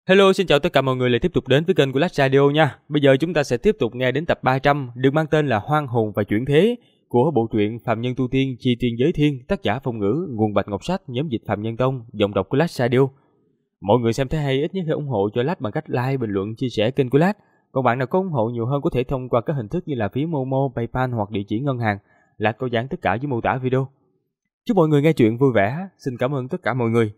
Hello, xin chào tất cả mọi người lại tiếp tục đến với kênh của Lách Radio nha. Bây giờ chúng ta sẽ tiếp tục nghe đến tập 300 được mang tên là Hoang hồn và chuyển thế của bộ truyện Phạm Nhân Tu Tiên Chi Tiên Giới Thiên, tác giả Phong Ngữ, nguồn Bạch Ngọc Sách, nhóm dịch Phạm Nhân Tông, giọng đọc của Lách Radio. Mọi người xem thấy hay ít nhất hãy ủng hộ cho Lách bằng cách like, bình luận, chia sẻ kênh của Lách. Còn bạn nào có ủng hộ nhiều hơn có thể thông qua các hình thức như là phí Momo, PayPal hoặc địa chỉ ngân hàng. Lách có dán tất cả dưới mô tả video. Chúc mọi người nghe chuyện vui vẻ. Xin cảm ơn tất cả mọi người.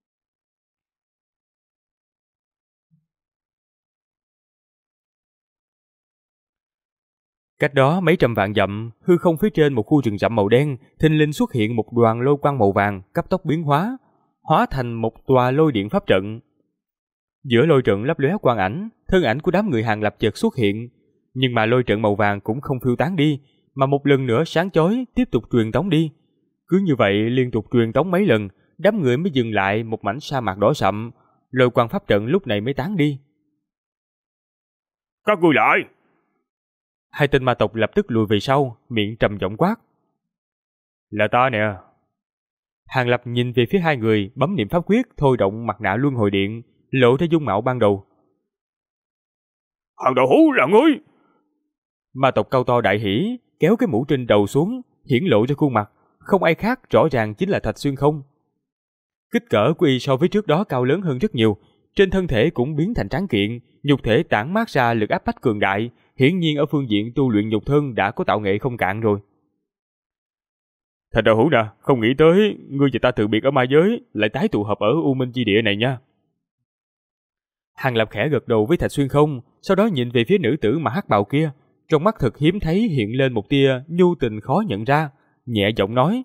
Cách đó mấy trăm vạn dặm, hư không phía trên một khu rừng rậm màu đen, thình lình xuất hiện một đoàn lôi quang màu vàng cấp tốc biến hóa thành một tòa lôi điện pháp trận. Giữa lôi trận lấp lóe quang ảnh, thân ảnh của đám người Hàng Lập chợt xuất hiện, nhưng mà lôi trận màu vàng cũng không phiêu tán đi, mà một lần nữa sáng chói tiếp tục truyền tống đi. Cứ như vậy liên tục truyền tống mấy lần, đám người mới dừng lại một mảnh sa mạc đỏ sậm, lôi quang pháp trận lúc này mới tán đi. Các ngươi lại! Hai tên ma tộc lập tức lùi về sau, miệng trầm giọng quát. Là ta nè. Hàng Lập nhìn về phía hai người, bấm niệm pháp quyết, thôi động mặt nạ luân hồi điện, lộ ra dung mạo ban đầu. Hàng đạo hữu là ngươi! Ma tộc cao to đại hỉ, kéo cái mũ trên đầu xuống, hiển lộ ra khuôn mặt, không ai khác rõ ràng chính là Thạch Xuyên Không. Kích cỡ của y so với trước đó cao lớn hơn rất nhiều, trên thân thể cũng biến thành tráng kiện, nhục thể tản mát ra lực áp bách cường đại, hiển nhiên ở phương diện tu luyện nhục thân đã có tạo nghệ không cạn rồi. Thạch đạo hữu nè, không nghĩ tới ngươi và ta từ biệt ở ma giới lại tái tụ hợp ở U Minh chi địa này nha. Hàng Lập khẽ gật đầu với Thạch Xuyên Không, sau đó nhìn về phía nữ tử mà hắc bào kia, trong mắt thật hiếm thấy hiện lên một tia nhu tình khó nhận ra, nhẹ giọng nói: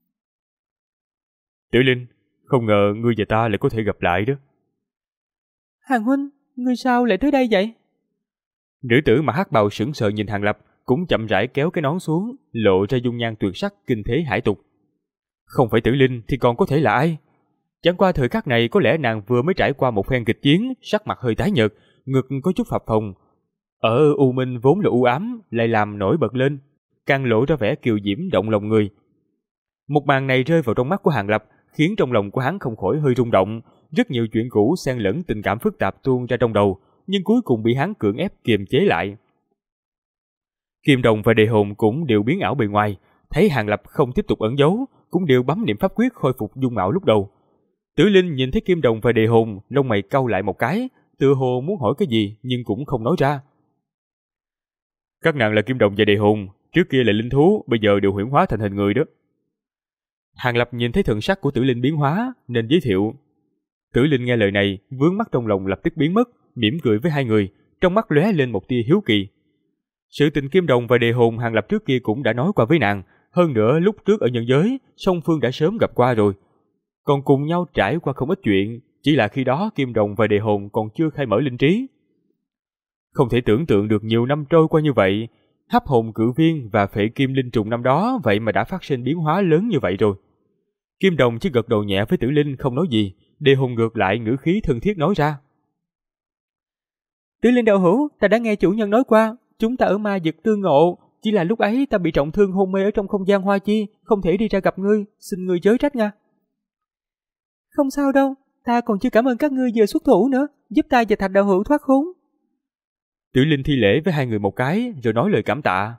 Tiểu Linh, không ngờ ngươi và ta lại có thể gặp lại đó. Hàng huynh, ngươi sao lại tới đây vậy? Nữ tử mà hắc bào sững sờ nhìn Hàng Lập, cũng chậm rãi kéo cái nón xuống, lộ ra dung nhan tuyệt sắc kinh thế hải tục. Không phải Tử Linh thì còn có thể là ai? Chẳng qua thời khắc này có lẽ nàng vừa mới trải qua một phen kịch chiến, sắc mặt hơi tái nhợt, ngực có chút phập phồng. Ở U Minh vốn là u ám, lại làm nổi bật lên, càng lộ ra vẻ kiều diễm động lòng người. Một màn này rơi vào trong mắt của Hàng Lập, khiến trong lòng của hắn không khỏi hơi rung động, rất nhiều chuyện cũ xen lẫn tình cảm phức tạp tuôn ra trong đầu, nhưng cuối cùng bị hắn cưỡng ép kiềm chế lại. Kim Đồng và Đề Hồn cũng đều biến ảo bề ngoài, thấy Hàng Lập không tiếp tục ẩn giấu, cũng đều bấm niệm pháp quyết khôi phục dung mạo lúc đầu. Tử Linh nhìn thấy Kim Đồng và Đề Hồn, lông mày cau lại một cái, tựa hồ muốn hỏi cái gì nhưng cũng không nói ra. Các nàng là Kim Đồng và Đề Hồn, trước kia là linh thú, bây giờ đều huyễn hóa thành hình người đó. Hàng Lập nhìn thấy thần sắc của Tử Linh biến hóa, nên giới thiệu. Tử Linh nghe lời này, vướng mắc trong lòng lập tức biến mất, mỉm cười với hai người, trong mắt lóe lên một tia hiếu kỳ. Sự tình Kim Đồng và Đề Hồn Hàng Lập trước kia cũng đã nói qua với nàng, hơn nữa lúc trước ở nhân giới, song phương đã sớm gặp qua rồi. Còn cùng nhau trải qua không ít chuyện, chỉ là khi đó Kim Đồng và Đề Hồn còn chưa khai mở linh trí. Không thể tưởng tượng được nhiều năm trôi qua như vậy, Hấp Hồn Cự Viên và Phệ Kim Linh Trùng năm đó vậy mà đã phát sinh biến hóa lớn như vậy rồi. Kim Đồng chỉ gật đầu nhẹ với Tử Linh không nói gì, Đề Hồn ngược lại ngữ khí thân thiết nói ra. Tử Linh đạo hữu, ta đã nghe chủ nhân nói qua, chúng ta ở ma vực tương ngộ, chỉ là lúc ấy ta bị trọng thương hôn mê ở trong không gian hoa chi, không thể đi ra gặp ngươi, xin ngươi chớ trách nha. Không sao đâu, ta còn chưa cảm ơn các ngươi vừa xuất thủ nữa, giúp ta và Thạch đạo hữu thoát khốn. Tử Linh thi lễ với hai người một cái, rồi nói lời cảm tạ.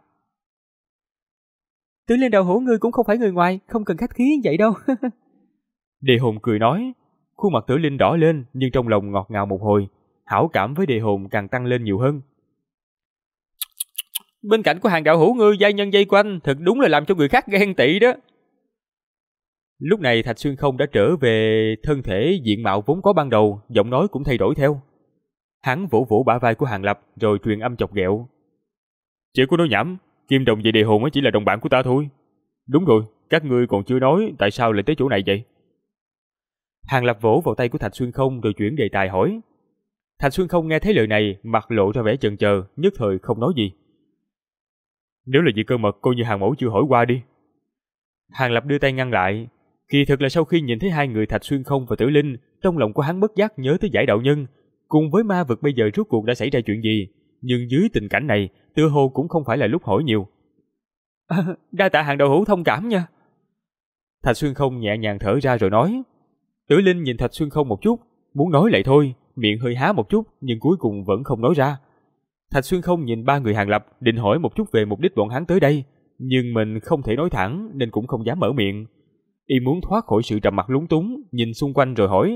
Tử Linh đạo hữu ngươi cũng không phải người ngoài, không cần khách khí như vậy đâu. Đề Hồn cười nói, khuôn mặt Tử Linh đỏ lên nhưng trong lòng ngọt ngào một hồi, hảo cảm với Đề Hồn càng tăng lên nhiều hơn. Bên cạnh của Hàng đạo hữu ngươi giai nhân dây quanh, thật đúng là làm cho người khác ghen tị đó. Lúc này Thạch Xuyên Không đã trở về thân thể diện mạo vốn có ban đầu, giọng nói cũng thay đổi theo. Hắn vỗ vỗ bả vai của Hàng Lập rồi truyền âm chọc ghẹo. Chỉ có nói nhảm, Kim Đồng và Đề Hồn chỉ là đồng bạn của ta thôi. Đúng rồi, các ngươi còn chưa nói tại sao lại tới chỗ này vậy? Hàng Lập vỗ vào tay của Thạch Xuyên Không rồi chuyển đề tài hỏi. Thạch Xuyên Không nghe thấy lời này, mặt lộ ra vẻ chần chờ, nhất thời không nói gì. Nếu là vì cơ mật, coi như Hàng mẫu chưa hỏi qua đi. Hàng Lập đưa tay ngăn lại. Kỳ thực là sau khi nhìn thấy hai người Thạch Xuyên Không và Tử Linh, trong lòng của hắn bất giác nhớ tới Giải đạo nhân, cùng với ma vực bây giờ rốt cuộc đã xảy ra chuyện gì, nhưng dưới tình cảnh này, tựa hồ cũng không phải là lúc hỏi nhiều. Đa tạ Hàng đạo hữu thông cảm nha. Thạch Xuyên Không nhẹ nhàng thở ra rồi nói. Tử Linh nhìn Thạch Xuyên Không một chút, muốn nói lại thôi, miệng hơi há một chút nhưng cuối cùng vẫn không nói ra. Thạch Xuyên Không nhìn ba người Hàng Lập, định hỏi một chút về mục đích bọn hắn tới đây, nhưng mình không thể nói thẳng nên cũng không dám mở miệng. Y muốn thoát khỏi sự trầm mặc lúng túng, nhìn xung quanh rồi hỏi: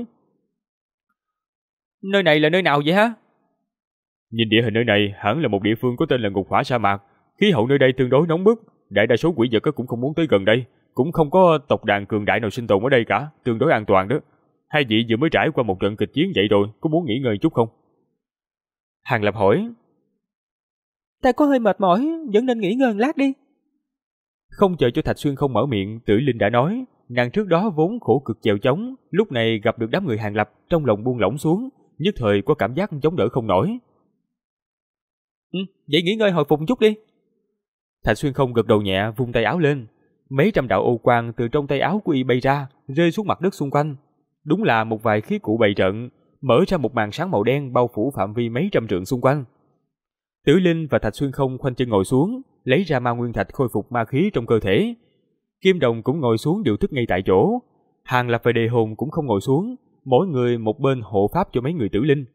Nơi này là nơi nào vậy hả? Nhìn địa hình nơi này hẳn là một địa phương có tên là Ngục Hỏa Sa Mạc. Khí hậu nơi đây tương đối nóng bức, đại đa số quỷ vật cũng không muốn tới gần đây, cũng không có tộc đàn cường đại nào sinh tồn ở đây cả, tương đối an toàn đó. Hai vị vừa mới trải qua một trận kịch chiến vậy rồi, có muốn nghỉ ngơi chút không? Hàng Lập hỏi: Ta có hơi mệt mỏi, vẫn nên nghỉ ngơi lát đi. Không chờ cho Thạch Xuyên Không mở miệng, Tử Linh đã nói, nàng trước đó vốn khổ cực chèo chống, lúc này gặp được đám người Hàng Lập, trong lòng buông lỏng xuống, nhất thời có cảm giác chống đỡ không nổi. Vậy nghỉ ngơi hồi phục chút đi. Thạch Xuyên Không gật đầu nhẹ, vung tay áo lên. Mấy trăm đạo ô quang từ trong tay áo của y bay ra, rơi xuống mặt đất xung quanh. Đúng là một vài khí cụ bày trận, mở ra một màn sáng màu đen bao phủ phạm vi mấy trăm trượng xung quanh. Tử Linh và Thạch Xuyên Không khoanh chân ngồi xuống, lấy ra ma nguyên thạch khôi phục ma khí trong cơ thể. Kim Đồng cũng ngồi xuống điều tức ngay tại chỗ. Hàng Lập và Đề Hồn cũng không ngồi xuống, mỗi người một bên hộ pháp cho mấy người Tử Linh.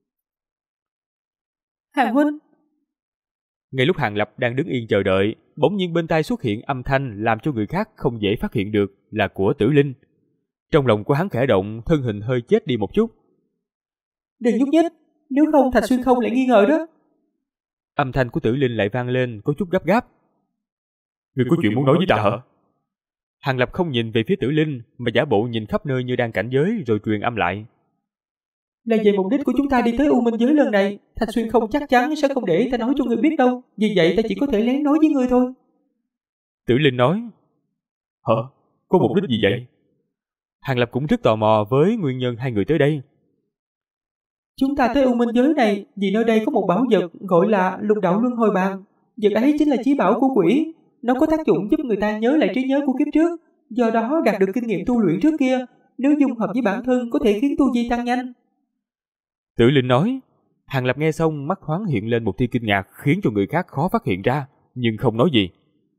Hàng huynh. Ngay lúc Hàng Lập đang đứng yên chờ đợi, bỗng nhiên bên tai xuất hiện âm thanh làm cho người khác không dễ phát hiện được là của Tử Linh. Trong lòng của hắn khẽ động, thân hình hơi chết đi một chút. Đừng nhúc nhích, nếu không Thạch Xuyên Không lại nghi ngờ đó. Âm thanh của Tử Linh lại vang lên, có chút gấp gáp. Ngươi có chuyện muốn nói với ta hả? Hàng Lập không nhìn về phía Tử Linh, mà giả bộ nhìn khắp nơi như đang cảnh giới, rồi truyền âm lại. Là về mục đích của chúng ta đi tới U Minh giới lần này, Thạch Xuyên Không chắc chắn sẽ không để ta nói cho ngươi biết đâu. Vì vậy ta chỉ có thể lén nói với ngươi thôi. Tử Linh nói. Hả? Có mục đích gì vậy? Hàng Lập cũng rất tò mò với nguyên nhân hai người tới đây. Chúng ta tới U Minh giới này vì nơi đây có một bảo vật gọi là Lục Đạo Luân Hồi Bàn. Vật ấy chính là chí bảo của quỷ. Nó có tác dụng giúp người ta nhớ lại trí nhớ của kiếp trước, do đó đạt được kinh nghiệm tu luyện trước kia. Nếu dung hợp với bản thân có thể khiến tu vi tăng nhanh. Tử Linh nói. Hàng Lập nghe xong mắt thoáng hiện lên một tia kinh ngạc, khiến cho người khác khó phát hiện ra, nhưng không nói gì.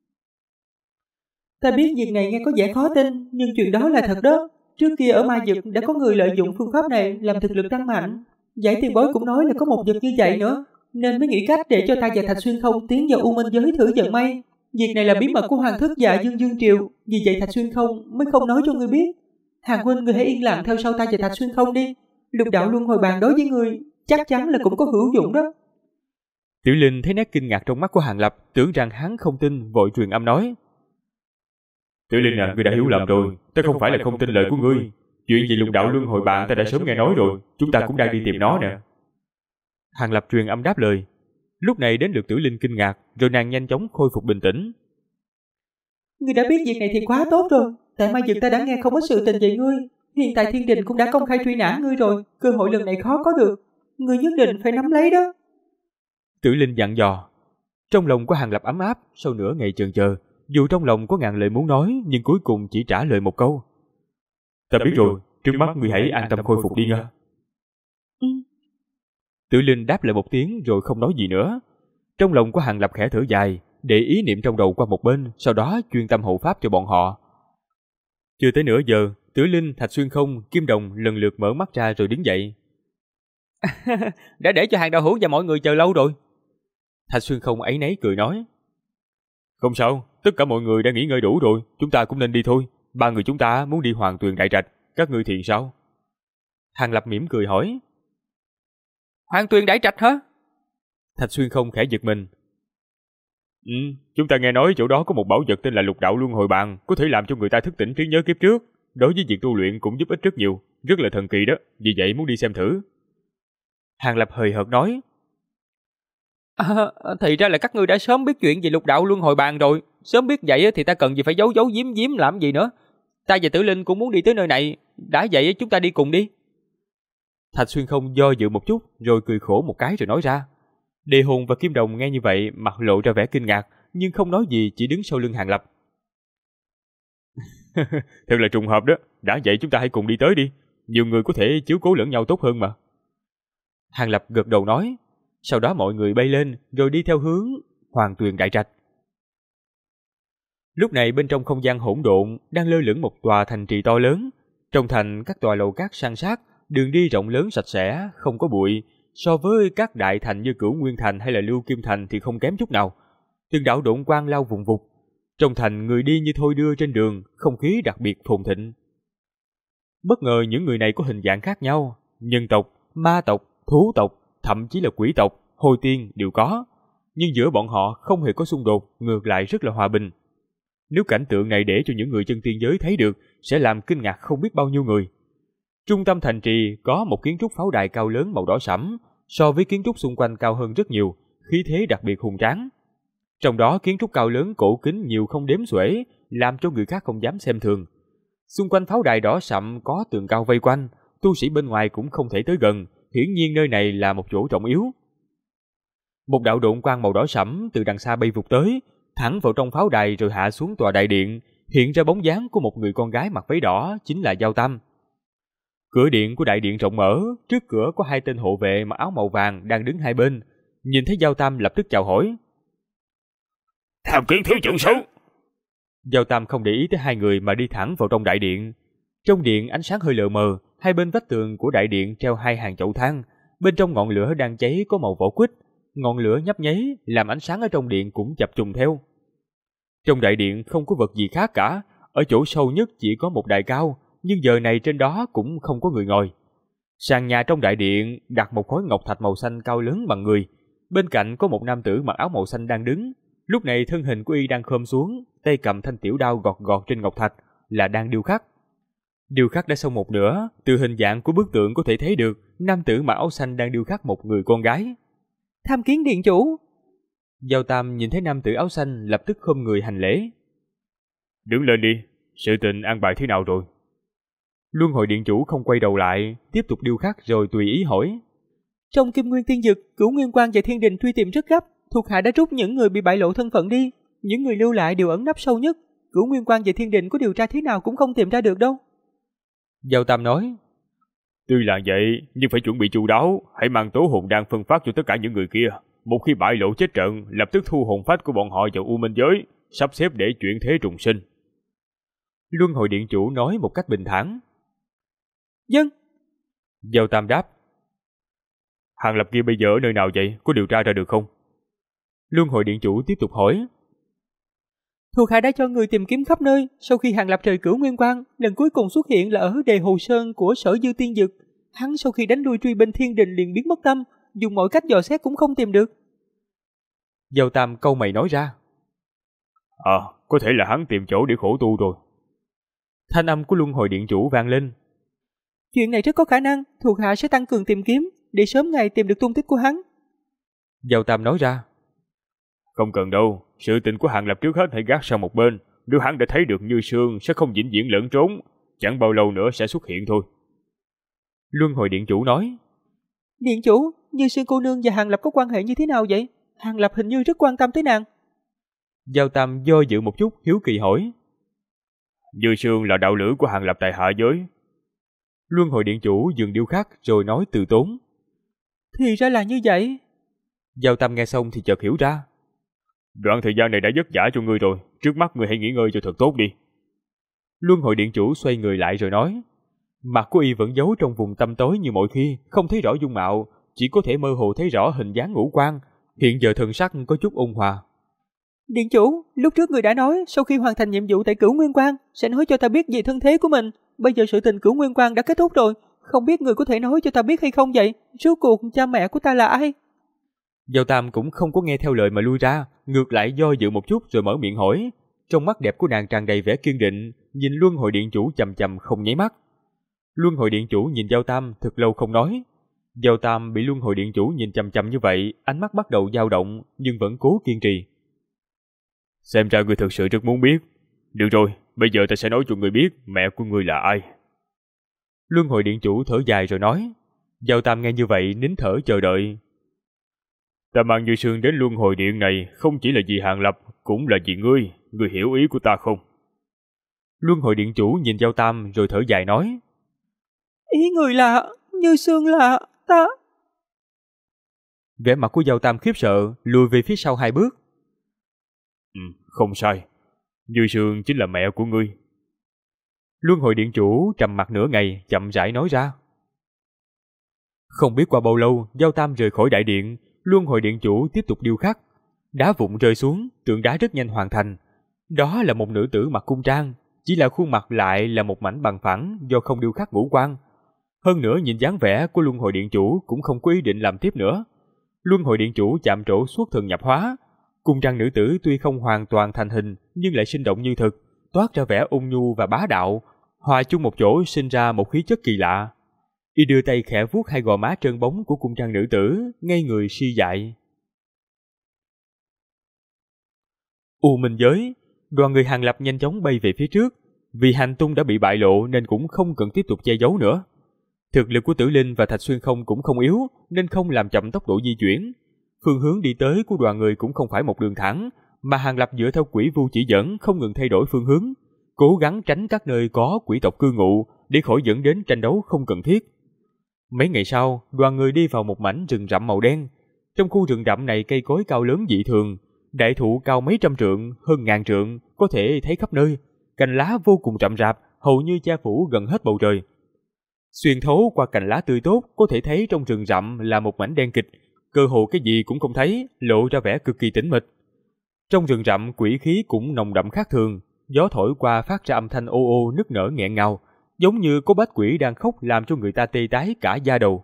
Ta biết việc này nghe có vẻ khó tin, nhưng chuyện đó là thật đó. Trước kia ở Ma Dực đã có người lợi dụng phương pháp này làm thực lực tăng mạnh. Giải tiền bối cũng nói là có một vật như vậy nữa, nên mới nghĩ cách để cho ta và Thạch Xuyên Không tiến vào U Minh giới thử vận may. Việc này là bí mật của Hoàng Thất và Dương Dương Triều, vì vậy Thạch Xuyên Không mới không nói cho ngươi biết. Hàng huynh, ngươi hãy yên lặng theo sau ta và Thạch Xuyên Không đi. Lục Đạo Luân Hồi Bàn đối với ngươi chắc chắn là cũng có hữu dụng đó. Tiểu Linh thấy nét kinh ngạc trong mắt của Hàng Lập, tưởng rằng hắn không tin, vội truyền âm nói. Tiểu Linh à, ngươi đã hiểu lầm rồi, ta không phải là không tin lời của ngươi. Chuyện về Lục Đạo Luân Hồi Bàn ta đã sớm nghe nói rồi, chúng ta cũng đang đi tìm nó nè. Hàng Lập truyền âm đáp lời. Lúc này đến lượt Tiểu Linh kinh ngạc, rồi nàng nhanh chóng khôi phục bình tĩnh. Ngươi đã biết việc này thì quá tốt rồi. Tại Ma Dực ta đã nghe không có sự tình về ngươi. Hiện tại Thiên Đình cũng đã công khai truy nã ngươi rồi. Cơ hội lần này khó có được. Ngươi nhất định phải nắm lấy đó. Tử Linh dặn dò. Trong lòng của Hàng Lập ấm áp, sau nửa ngày chần chờ, dù trong lòng có ngàn lời muốn nói, nhưng cuối cùng chỉ trả lời một câu. Ta biết rồi, trước mắt ngươi hãy an tâm khôi phục đi nha. Tử Linh đáp lại một tiếng rồi không nói gì nữa. Trong lòng của Hàng Lập khẽ thở dài, để ý niệm trong đầu qua một bên, sau đó chuyên tâm hộ pháp cho bọn họ. Chưa tới nửa giờ, Tử Linh, Thạch Xuyên Không, Kim Đồng lần lượt mở mắt ra rồi đứng dậy. Đã để cho Hàng đạo hữu và mọi người chờ lâu rồi. Thạch Xuyên Không áy náy cười nói. Không sao, tất cả mọi người đã nghỉ ngơi đủ rồi, chúng ta cũng nên đi thôi. Ba người chúng ta muốn đi Hoàng Tuyền Đại Trạch, các ngươi thì sao? Hàng Lập mỉm cười hỏi. Hoàng Tuyền Đại Trạch hả? Thạch Xuyên Không khẽ giật mình. Chúng ta nghe nói chỗ đó có một bảo vật tên là Lục Đạo Luân Hồi Bàn, có thể làm cho người ta thức tỉnh trí nhớ kiếp trước. Đối với việc tu luyện cũng giúp ích rất nhiều, rất là thần kỳ đó, vì vậy muốn đi xem thử. Hàng Lập hời hợt nói. Thì ra là các ngươi đã sớm biết chuyện về Lục Đạo Luân Hồi Bàn rồi. Sớm biết vậy thì ta cần gì phải giấu giấu giếm giếm làm gì nữa. Ta và Tử Linh cũng muốn đi tới nơi này. Đã vậy chúng ta đi cùng đi. Thạch Xuyên Không do dự một chút, rồi cười khổ một cái rồi nói ra. Đề Hồn và Kim Đồng nghe như vậy, mặt lộ ra vẻ kinh ngạc, nhưng không nói gì, chỉ đứng sau lưng Hàng Lập. Thật là trùng hợp đó, đã vậy chúng ta hãy cùng đi tới đi. Nhiều người có thể chiếu cố lẫn nhau tốt hơn mà. Hàng Lập gật đầu nói. Sau đó mọi người bay lên, rồi đi theo hướng Hoàng Tuyền Đại Trạch. Lúc này bên trong không gian hỗn độn đang lơ lửng một tòa thành trì to lớn. Trong thành các tòa lầu cát san sát, đường đi rộng lớn sạch sẽ, không có bụi, so với các đại thành như Cửu Nguyên Thành hay là Lưu Kim Thành thì không kém chút nào. Từng đạo độn quang lao vùng vụt, trong thành người đi như thôi đưa trên đường, không khí đặc biệt phồn thịnh. Bất ngờ những người này có hình dạng khác nhau, nhân tộc, ma tộc, thú tộc, thậm chí là quỷ tộc, hồi tiên đều có. Nhưng giữa bọn họ không hề có xung đột, ngược lại rất là hòa bình. Nếu cảnh tượng này để cho những người chân tiên giới thấy được, sẽ làm kinh ngạc không biết bao nhiêu người. Trung tâm thành trì có một kiến trúc pháo đài cao lớn màu đỏ sẫm, so với kiến trúc xung quanh cao hơn rất nhiều, khí thế đặc biệt hùng tráng. Trong đó kiến trúc cao lớn cổ kính nhiều không đếm xuể, làm cho người khác không dám xem thường. Xung quanh pháo đài đỏ sậm có tường cao vây quanh, tu sĩ bên ngoài cũng không thể tới gần, hiển nhiên nơi này là một chỗ trọng yếu. Một đạo độn quang màu đỏ sẫm từ đằng xa bay vụt tới, thẳng vào trong pháo đài rồi hạ xuống tòa đại điện, hiện ra bóng dáng của một người con gái mặc váy đỏ, chính là Giao Tam. Cửa điện của đại điện rộng mở, trước cửa có 2 tên hộ vệ mặc áo màu vàng đang đứng hai bên. Nhìn thấy Giao Tam lập tức chào hỏi. Tham kiến thiếu trưởng số. Giao Tam không để ý tới hai người mà đi thẳng vào trong đại điện. Trong điện ánh sáng hơi lờ mờ, hai bên vách tường của đại điện treo 2 hàng chậu than, bên trong ngọn lửa đang cháy có màu vỏ quýt, ngọn lửa nhấp nháy làm ánh sáng ở trong điện cũng chập trùng theo. Trong đại điện không có vật gì khác cả, ở chỗ sâu nhất chỉ có một đài cao, nhưng giờ này trên đó cũng không có người ngồi. Sàn nhà trong đại điện đặt một khối ngọc thạch màu xanh cao lớn bằng người, bên cạnh có một nam tử mặc áo màu xanh đang đứng. Lúc này thân hình của y đang khom xuống, tay cầm thanh tiểu đao gọt gọt trên ngọc thạch, là đang điêu khắc. Điêu khắc đã xong một nửa, từ hình dạng của bức tượng có thể thấy được nam tử mặc áo xanh đang điêu khắc một người con gái. Tham kiến điện chủ. Giao Tam nhìn thấy nam tử áo xanh lập tức khom người hành lễ. Đứng lên đi, sự tình an bài thế nào rồi? Luân hồi điện chủ không quay đầu lại, tiếp tục điêu khắc rồi tùy ý hỏi. Trong Kim Nguyên Tiên Dực, Cửu Nguyên Quang và Thiên Đình truy tìm rất gấp, thuộc hạ đã rút những người bị bại lộ thân phận đi, những người lưu lại đều ẩn nấp sâu nhất, Cửu Nguyên Quang và Thiên Đình có điều tra thế nào cũng không tìm ra được đâu. Giao Tam nói. Tuy là vậy, nhưng phải chuẩn bị chu đáo, hãy mang tố hồn đan phân phát cho tất cả những người kia. Một khi bại lộ chết trận, lập tức thu hồn phách của bọn họ vào U Minh giới, sắp xếp để chuyển thế trùng sinh. Luân hồi điện chủ nói một cách bình thản. Dân. Giao Tam đáp. Hàng Lập kia bây giờ ở nơi nào vậy? Có điều tra ra được không? Luân hồi điện chủ tiếp tục hỏi. Thuộc hạ đã cho người tìm kiếm khắp nơi, sau khi Hàng Lập rời Cửu Nguyên Quang, lần cuối cùng xuất hiện là ở Đề Hồ Sơn của Sở Dư Tiên Dực. Hắn sau khi đánh lui truy binh Thiên Đình liền biến mất tâm, dùng mọi cách dò xét cũng không tìm được. Giao Tam câu mày nói ra. Có thể là hắn tìm chỗ để khổ tu rồi. Thanh âm của Luân hồi điện chủ vang lên. Chuyện này rất có khả năng, thuộc hạ sẽ tăng cường tìm kiếm, để sớm ngày tìm được tung tích của hắn. Giao Tam nói ra. Không cần đâu, sự tình của Hàng Lập trước hết hãy gác sang một bên. Nếu hắn đã thấy được Như Sương sẽ không vĩnh viễn lẫn trốn, chẳng bao lâu nữa sẽ xuất hiện thôi. Luân hồi điện chủ nói. Điện chủ, Như Sương cô nương và Hàng Lập có quan hệ như thế nào vậy? Hàng Lập hình như rất quan tâm tới nàng. Giao Tam do dự một chút, hiếu kỳ hỏi. Như Sương là đạo lữ của Hàng Lập tại hạ giới. Luân hồi điện chủ dừng điêu khắc rồi nói từ tốn. Thì ra là như vậy. Giao Tam nghe xong thì chợt hiểu ra. Đoạn thời gian này đã vất vả cho ngươi rồi, trước mắt ngươi hãy nghỉ ngơi cho thật tốt đi. Luân hồi điện chủ xoay người lại rồi nói. Mặt của y vẫn giấu trong vùng tăm tối như mọi khi, không thấy rõ dung mạo, chỉ có thể mơ hồ thấy rõ hình dáng ngũ quan. Hiện giờ thần sắc có chút ôn hòa. Điện chủ, lúc trước người đã nói sau khi hoàn thành nhiệm vụ tại Cửu Nguyên Quang sẽ nói cho ta biết về thân thế của mình. Bây giờ sự tình Cửu Nguyên Quang đã kết thúc rồi, không biết người có thể nói cho ta biết hay không vậy? Rốt cuộc cha mẹ của ta là ai? Giao Tam cũng không có nghe theo lời mà lui ra, ngược lại do dự một chút rồi mở miệng hỏi. Trong mắt đẹp của nàng tràn đầy vẻ kiên định, nhìn Luân hồi điện chủ chằm chằm không nháy mắt. Luân hồi điện chủ nhìn Giao Tam thật lâu không nói. Giao Tam bị Luân hồi điện chủ nhìn chằm chằm như vậy, ánh mắt bắt đầu dao động nhưng vẫn cố kiên trì. Xem ra ngươi thực sự rất muốn biết. Được rồi, bây giờ ta sẽ nói cho ngươi biết mẹ của ngươi là ai. Luân hồi điện chủ thở dài rồi nói. Giao Tam nghe như vậy nín thở chờ đợi. Ta mang Như Sương đến Luân hồi điện này không chỉ là vì Hàng Lập, cũng là vì ngươi. Ngươi hiểu ý của ta không? Luân hồi điện chủ nhìn Giao Tam rồi thở dài nói. Ý người là Như Sương là ta. Vẻ mặt của Giao Tam khiếp sợ, lùi về phía sau 2 bước. Không sai. Như Sương chính là mẹ của ngươi. Luân hồi điện chủ trầm mặt nửa ngày, chậm rãi nói ra. Không biết qua bao lâu, Giao Tam rời khỏi đại điện, Luân Hồi Điện chủ tiếp tục điêu khắc. Đá vụn rơi xuống, tượng đá rất nhanh hoàn thành. Đó là một nữ tử mặc cung trang, chỉ là khuôn mặt lại là một mảnh bằng phẳng do không điêu khắc ngũ quan. Hơn nữa nhìn dáng vẻ của Luân Hồi Điện chủ cũng không có ý định làm tiếp nữa. Luân Hồi Điện chủ chạm trổ xuất thần nhập hóa. Cung trang nữ tử tuy không hoàn toàn thành hình nhưng lại sinh động như thực, toát ra vẻ ôn nhu và bá đạo, hòa chung một chỗ sinh ra một khí chất kỳ lạ. Y đưa tay khẽ vuốt hai gò má trơn bóng của cung trang nữ tử, ngây người si dại. U Minh giới, đoàn người Hàng Lập nhanh chóng bay về phía trước. Vì hành tung đã bị bại lộ nên cũng không cần tiếp tục che giấu nữa. Thực lực của Tử Linh và Thạch Xuyên Không cũng không yếu nên không làm chậm tốc độ di chuyển. Phương hướng đi tới của đoàn người cũng không phải một đường thẳng, mà Hàng Lập dựa theo quỷ vu chỉ dẫn không ngừng thay đổi phương hướng, cố gắng tránh các nơi có quỷ tộc cư ngụ để khỏi dẫn đến tranh đấu không cần thiết. Mấy ngày sau, đoàn người đi vào một mảnh rừng rậm màu đen. Trong khu rừng rậm này cây cối cao lớn dị thường, đại thụ cao mấy trăm trượng, hơn ngàn trượng, có thể thấy khắp nơi, cành lá vô cùng rậm rạp, hầu như che phủ gần hết bầu trời. Xuyên thấu qua cành lá tươi tốt, có thể thấy trong rừng rậm là một mảnh đen kịch, cơ hồ cái gì cũng không thấy, lộ ra vẻ cực kỳ tĩnh mịch. Trong rừng rậm quỷ khí cũng nồng đậm khác thường, gió thổi qua phát ra âm thanh ô ô nức nở nghẹn ngào, giống như có bách quỷ đang khóc làm cho người ta tê tái cả da đầu.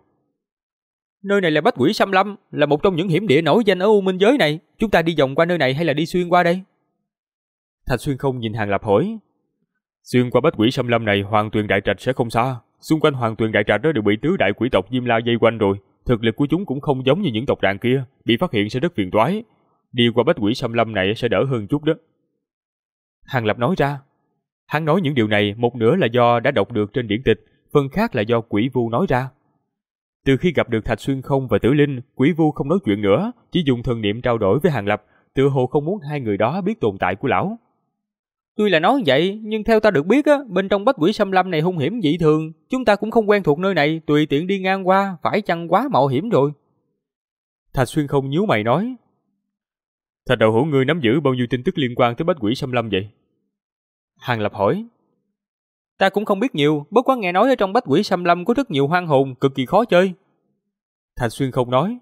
Nơi này là Bách Quỷ Xâm Lâm, là một trong những hiểm địa nổi danh ở U Minh giới này. Chúng ta đi vòng qua nơi này hay là đi xuyên qua đây? Thạch Xuyên Không nhìn Hàng Lập hỏi. Xuyên qua Bách Quỷ Xâm Lâm này, Hoàng Tuyền Đại Trạch sẽ không xa. Xung quanh Hoàng Tuyền Đại Trạch đó đều bị tứ đại quỷ tộc Diêm La vây quanh rồi. Thực lực của chúng cũng không giống như những tộc đàn kia, bị phát hiện sẽ rất phiền toái. Đi qua Bách Quỷ Xâm Lâm này sẽ đỡ hơn chút đó. Hàng Lập nói ra. Hắn nói những điều này một nửa là do đã đọc được trên điển tịch, phần khác là do quỷ vu nói ra. Từ khi gặp được Thạch Xuyên Không và Tử Linh, quỷ vu không nói chuyện nữa, chỉ dùng thần niệm trao đổi với Hàng Lập, tựa hồ không muốn hai người đó biết tồn tại của lão. Tuy là nói vậy, nhưng theo ta được biết á, bên trong Bách Quỷ Xâm Lâm này hung hiểm dị thường, chúng ta cũng không quen thuộc nơi này, tùy tiện đi ngang qua, phải chăng quá mạo hiểm rồi? Thạch Xuyên Không nhíu mày nói. Thạch Đạo Hữu ngươi nắm giữ bao nhiêu tin tức liên quan tới Bách Quỷ Xâm Lâm vậy? Hàng Lập hỏi. Ta cũng không biết nhiều, bất quá nghe nói ở trong Bách Quỷ Xâm Lâm có rất nhiều hoang hồn, cực kỳ khó chơi. Thạch Xuyên Không nói.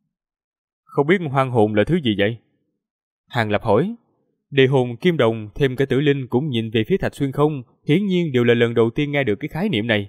Không biết hoang hồn là thứ gì vậy? Hàng Lập hỏi. Đề hồn, Kim Đồng, thêm cả Tử Linh cũng nhìn về phía Thạch Xuyên Không, hiển nhiên đều là lần đầu tiên nghe được cái khái niệm này.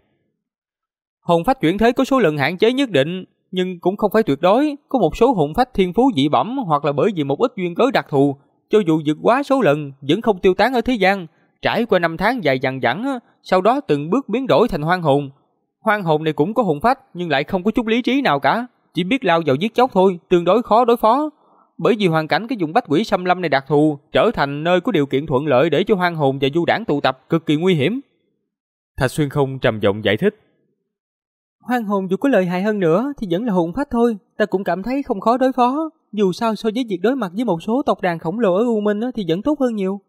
Hồn phách chuyển thế có số lần hạn chế nhất định, nhưng cũng không phải tuyệt đối, có một số hồn phách thiên phú dị bẩm hoặc là bởi vì một ít duyên cớ đặc thù, cho dù vượt quá số lần vẫn không tiêu tán ở thế gian, trải qua năm tháng dài dằng dẳng, sau đó từng bước biến đổi thành hoang hồn. Hoang hồn này cũng có hồn phách nhưng lại không có chút lý trí nào cả, chỉ biết lao vào giết chóc thôi, tương đối khó đối phó. Bởi vì hoàn cảnh cái vùng Bách Quỷ Xâm Lâm này đặc thù, trở thành nơi có điều kiện thuận lợi để cho hoang hồn và du đảng tụ tập, cực kỳ nguy hiểm. Thạch Xuyên Không trầm giọng giải thích. Hoang hồn dù có lợi hại hơn nữa thì vẫn là hồn phách thôi, ta cũng cảm thấy không khó đối phó. Dù sao so với việc đối mặt với một số tộc đàn khổng lồ ở U Minh thì vẫn tốt hơn nhiều.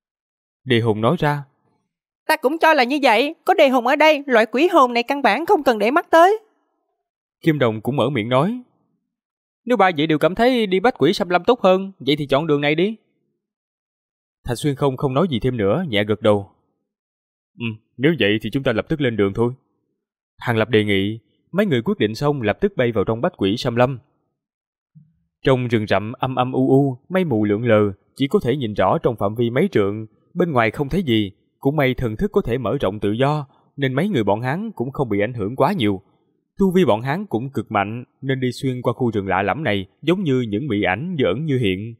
Đề hồn nói ra. Ta cũng cho là như vậy, có đề hồn ở đây, loại quỷ hồn này căn bản không cần để mắt tới. Kim Đồng cũng mở miệng nói. Nếu ba vậy đều cảm thấy đi Bách Quỷ Xâm Lâm tốt hơn, vậy thì chọn đường này đi. Thạch Xuyên Không không nói gì thêm nữa, nhẹ gật đầu. Nếu vậy thì chúng ta lập tức lên đường thôi. Hàng Lập đề nghị, mấy người quyết định xong lập tức bay vào trong Bách Quỷ Xâm Lâm. Trong rừng rậm âm âm u u, mây mù lượn lờ, chỉ có thể nhìn rõ trong phạm vi mấy trượng, bên ngoài không thấy gì, cũng may thần thức có thể mở rộng tự do, nên mấy người bọn hắn cũng không bị ảnh hưởng quá nhiều. Tu vi bọn hắn cũng cực mạnh, nên đi xuyên qua khu rừng lạ lẫm này giống như những mỹ ảnh như ẩn như hiện.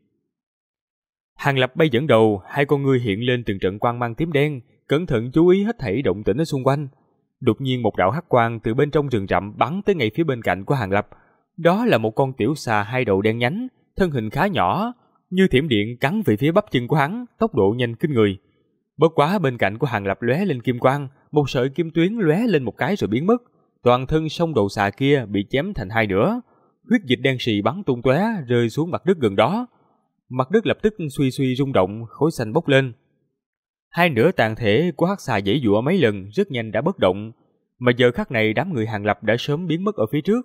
Hàng Lập bay dẫn đầu, hai con ngươi hiện lên từng trận quang mang tím đen, cẩn thận chú ý hết thảy động tĩnh ở xung quanh. Đột nhiên một đạo hắc quang từ bên trong rừng rậm bắn tới ngay phía bên cạnh của Hàng Lập. Đó là một con tiểu xà hai đầu đen nhánh, thân hình khá nhỏ, như thiểm điện cắn về phía bắp chân của hắn, tốc độ nhanh kinh người. Bất quá bên cạnh của Hàng Lập lóe lên kim quang, một sợi kim tuyến lóe lên một cái rồi biến mất. Toàn thân sông đầu xà kia bị chém thành hai nửa, huyết dịch đen sì bắn tung tóe rơi xuống mặt đất gần đó. Mặt đất lập tức suy suy rung động, khói xanh bốc lên. Hai nửa tàn thể của hắc xà giãy giụa mấy lần rất nhanh đã bất động, mà giờ khắc này đám người Hàng Lập đã sớm biến mất ở phía trước.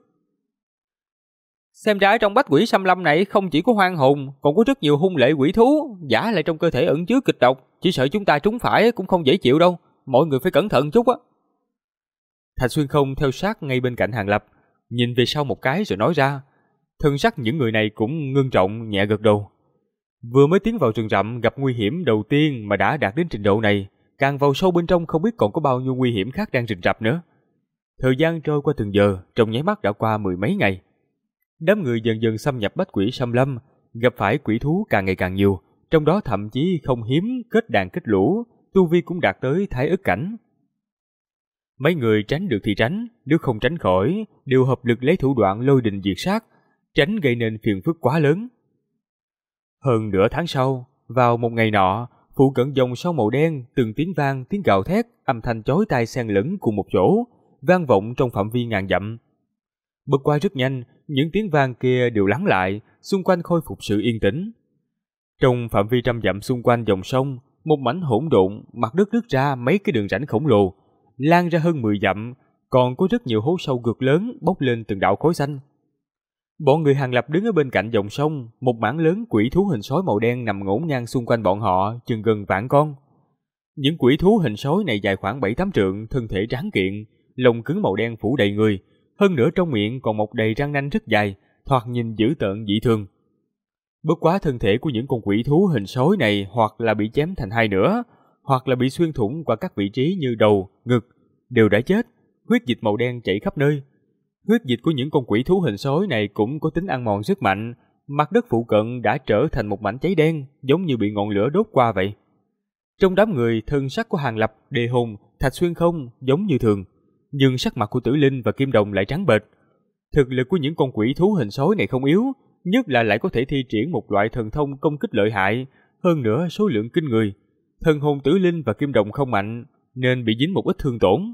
Xem ra ở trong Bách Quỷ Xâm Lâm này không chỉ có hoang hồn, còn có rất nhiều hung lệ quỷ thú, giả lại trong cơ thể ẩn chứa kịch độc, chỉ sợ chúng ta trúng phải cũng không dễ chịu đâu, mọi người phải cẩn thận chút á. Thạch Xuyên Không theo sát ngay bên cạnh Hàng Lập, nhìn về sau một cái rồi nói ra. Thân sắc những người này cũng ngưng trọng, nhẹ gật đầu. Vừa mới tiến vào rừng rậm gặp nguy hiểm đầu tiên mà đã đạt đến trình độ này, càng vào sâu bên trong không biết còn có bao nhiêu nguy hiểm khác đang rình rập nữa. Thời gian trôi qua từng giờ, trong nháy mắt đã qua mười mấy ngày. Đám người dần dần xâm nhập bách quỷ xâm lâm, gặp phải quỷ thú càng ngày càng nhiều, trong đó thậm chí không hiếm kết đàn kết lũ, tu vi cũng đạt tới thái ức cảnh. Mấy người tránh được thì tránh, nếu không tránh khỏi, đều hợp lực lấy thủ đoạn lôi đình diệt sát, tránh gây nên phiền phức quá lớn. Hơn nửa tháng sau, vào một ngày nọ, phụ cận dòng sông màu đen, từng tiếng vang, tiếng gào thét, âm thanh chói tai xen lẫn cùng một chỗ, vang vọng trong phạm vi ngàn dặm. Bất qua rất nhanh, những tiếng vang kia đều lắng lại, xung quanh khôi phục sự yên tĩnh. Trong phạm vi trăm dặm xung quanh dòng sông, một mảnh hỗn độn, mặt đất nứt ra mấy cái đường rãnh khổng lồ, lan ra hơn 10 dặm, còn có rất nhiều hố sâu cực lớn bốc lên từng đạo khói xanh. Bọn người Hàng Lập đứng ở bên cạnh dòng sông, một mảng lớn quỷ thú hình sói màu đen nằm ngổn ngang xung quanh bọn họ, chừng gần vạn con. Những quỷ thú hình sói này dài khoảng 7-8 trượng, thân thể tráng kiện, lông cứng màu đen phủ đầy người, hơn nữa trong miệng còn mọc đầy răng nanh rất dài, thoạt nhìn dữ tợn dị thường. Bất quá thân thể của những con quỷ thú hình sói này hoặc là bị chém thành hai nửa, hoặc là bị xuyên thủng qua các vị trí như đầu, ngực, đều đã chết, huyết dịch màu đen chảy khắp nơi. Huyết dịch của những con quỷ thú hình sói này cũng có tính ăn mòn rất mạnh, mặt đất phụ cận đã trở thành một mảnh cháy đen, giống như bị ngọn lửa đốt qua vậy. Trong đám người, thân sắc của Hàng Lập, Đề Hùng, Thạch Xuyên Không giống như thường, nhưng sắc mặt của Tử Linh và Kim Đồng lại trắng bệch. Thực lực của những con quỷ thú hình sói này không yếu, nhất là lại có thể thi triển một loại thần thông công kích lợi hại, hơn nữa số lượng kinh người. Thần hồn Tử Linh và Kim Đồng không mạnh, nên bị dính một ít thương tổn.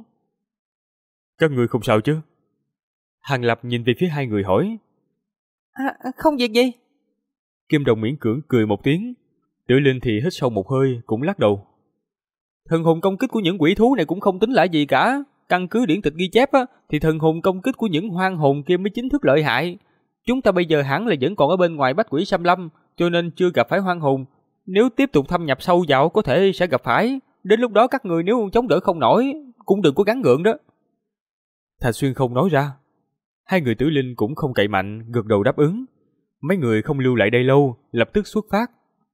Các người không sao chứ? Hàng Lập nhìn về phía hai người hỏi. Không việc gì. Kim Đồng miễn cưỡng cười một tiếng. Tử Linh thì hít sâu một hơi, cũng lắc đầu. Thần hồn công kích của những quỷ thú này cũng không tính là gì cả. Căn cứ điển tịch ghi chép thì thần hồn công kích của những hoang hồn kia mới chính thức lợi hại. Chúng ta bây giờ hẳn là vẫn còn ở bên ngoài bách quỷ xâm lâm, cho nên chưa gặp phải hoang hồn. Nếu tiếp tục thâm nhập sâu vào có thể sẽ gặp phải. Đến lúc đó các người nếu chống đỡ không nổi, cũng đừng có gắng gượng đó. Thạch Xuyên Không nói ra. Hai người Tử Linh cũng không cậy mạnh, gật đầu đáp ứng. Mấy người không lưu lại đây lâu, lập tức xuất phát.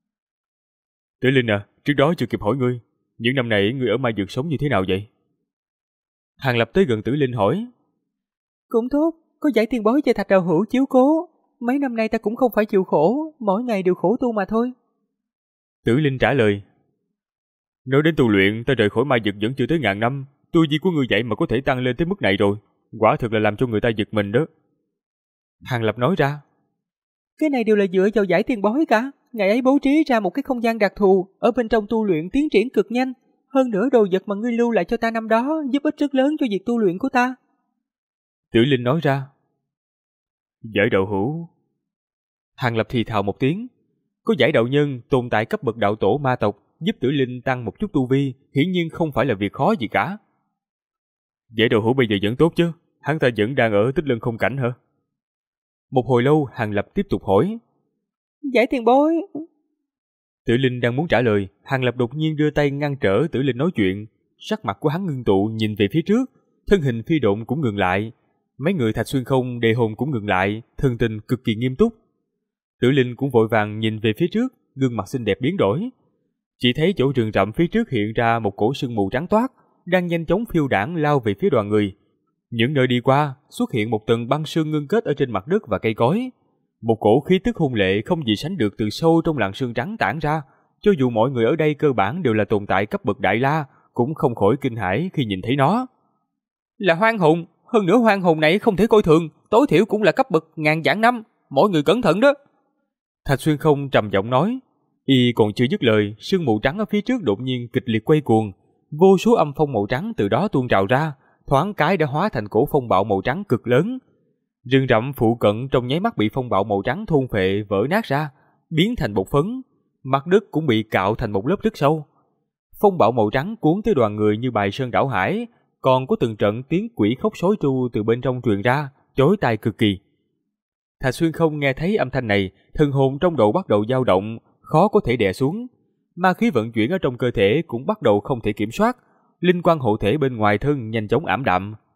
Tử Linh à, trước đó chưa kịp hỏi ngươi, những năm này ngươi ở Mai Dược sống như thế nào vậy? Hàng Lập tới gần Tử Linh hỏi. Cũng tốt, có giải tiền bối cho Thạch Đạo Hữu chiếu cố. Mấy năm nay ta cũng không phải chịu khổ, mỗi ngày đều khổ tu mà thôi. Tử Linh trả lời. Nói đến tu luyện, ta rời khỏi Mai Dược vẫn chưa tới 1000 năm, tu vi của ngươi vậy mà có thể tăng lên tới mức này rồi, quả thực là làm cho người ta giật mình đó. Hàng Lập nói ra. Cái này đều là dựa vào giải tiền bối cả. Ngày ấy bố trí ra một cái không gian đặc thù, ở bên trong tu luyện tiến triển cực nhanh. Hơn nữa đồ vật mà ngươi lưu lại cho ta năm đó giúp ích rất lớn cho việc tu luyện của ta. Tử Linh nói ra. Giải đạo hữu. Hàng Lập thì thào một tiếng. Có giải đạo nhân tồn tại cấp bậc đạo tổ ma tộc, giúp Tử Linh tăng một chút tu vi, hiển nhiên không phải là việc khó gì cả. Giải đạo hữu bây giờ vẫn tốt chứ? Hắn ta vẫn đang ở Tích Lân không cảnh hả? Một hồi lâu, Hàng Lập tiếp tục hỏi. Giải tiền bối. Tử Linh đang muốn trả lời, Hàng Lập đột nhiên đưa tay ngăn trở Tử Linh nói chuyện. Sắc mặt của hắn ngưng tụ nhìn về phía trước, thân hình phi độn cũng ngừng lại. Mấy người Thạch Xuyên Không, Đề Hồn cũng ngừng lại, thân tình cực kỳ nghiêm túc. Tử Linh cũng vội vàng nhìn về phía trước, gương mặt xinh đẹp biến đổi. Chỉ thấy chỗ rừng rậm phía trước hiện ra một cổ sương mù trắng toát, đang nhanh chóng phiêu đãng lao về phía đoàn người. Những nơi đi qua xuất hiện một tầng băng sương ngưng kết ở trên mặt đất và cây cối. Một cổ khí tức hung lệ không gì sánh được từ sâu trong làn sương trắng tản ra, cho dù mọi người ở đây cơ bản đều là tồn tại cấp bậc đại la, cũng không khỏi kinh hãi khi nhìn thấy nó. Là hoang hồn, hơn nữa hoang hồn này không thể coi thường, tối thiểu cũng là cấp bậc 1000 vạn năm, mọi người cẩn thận đó. Thạch Xuyên Không trầm giọng nói. Y còn chưa dứt lời, sương mù trắng ở phía trước đột nhiên kịch liệt quay cuồng, vô số âm phong màu trắng từ đó tuôn trào ra, thoáng cái đã hóa thành cổ phong bạo màu trắng cực lớn. Rừng rậm phụ cận trong nháy mắt bị phong bạo màu trắng thôn phệ vỡ nát ra, biến thành bột phấn, mặt đất cũng bị cạo thành một lớp rất sâu. Phong bạo màu trắng cuốn tới đoàn người như bài sơn đảo hải, còn có từng trận tiếng quỷ khóc sói tru từ bên trong truyền ra, chói tai cực kỳ. Thạch Xuyên Không nghe thấy âm thanh này, thần hồn trong đầu bắt đầu dao động, khó có thể đè xuống. Ma khí vận chuyển ở trong cơ thể cũng bắt đầu không thể kiểm soát, linh quang hộ thể bên ngoài thân nhanh chóng ảm đạm.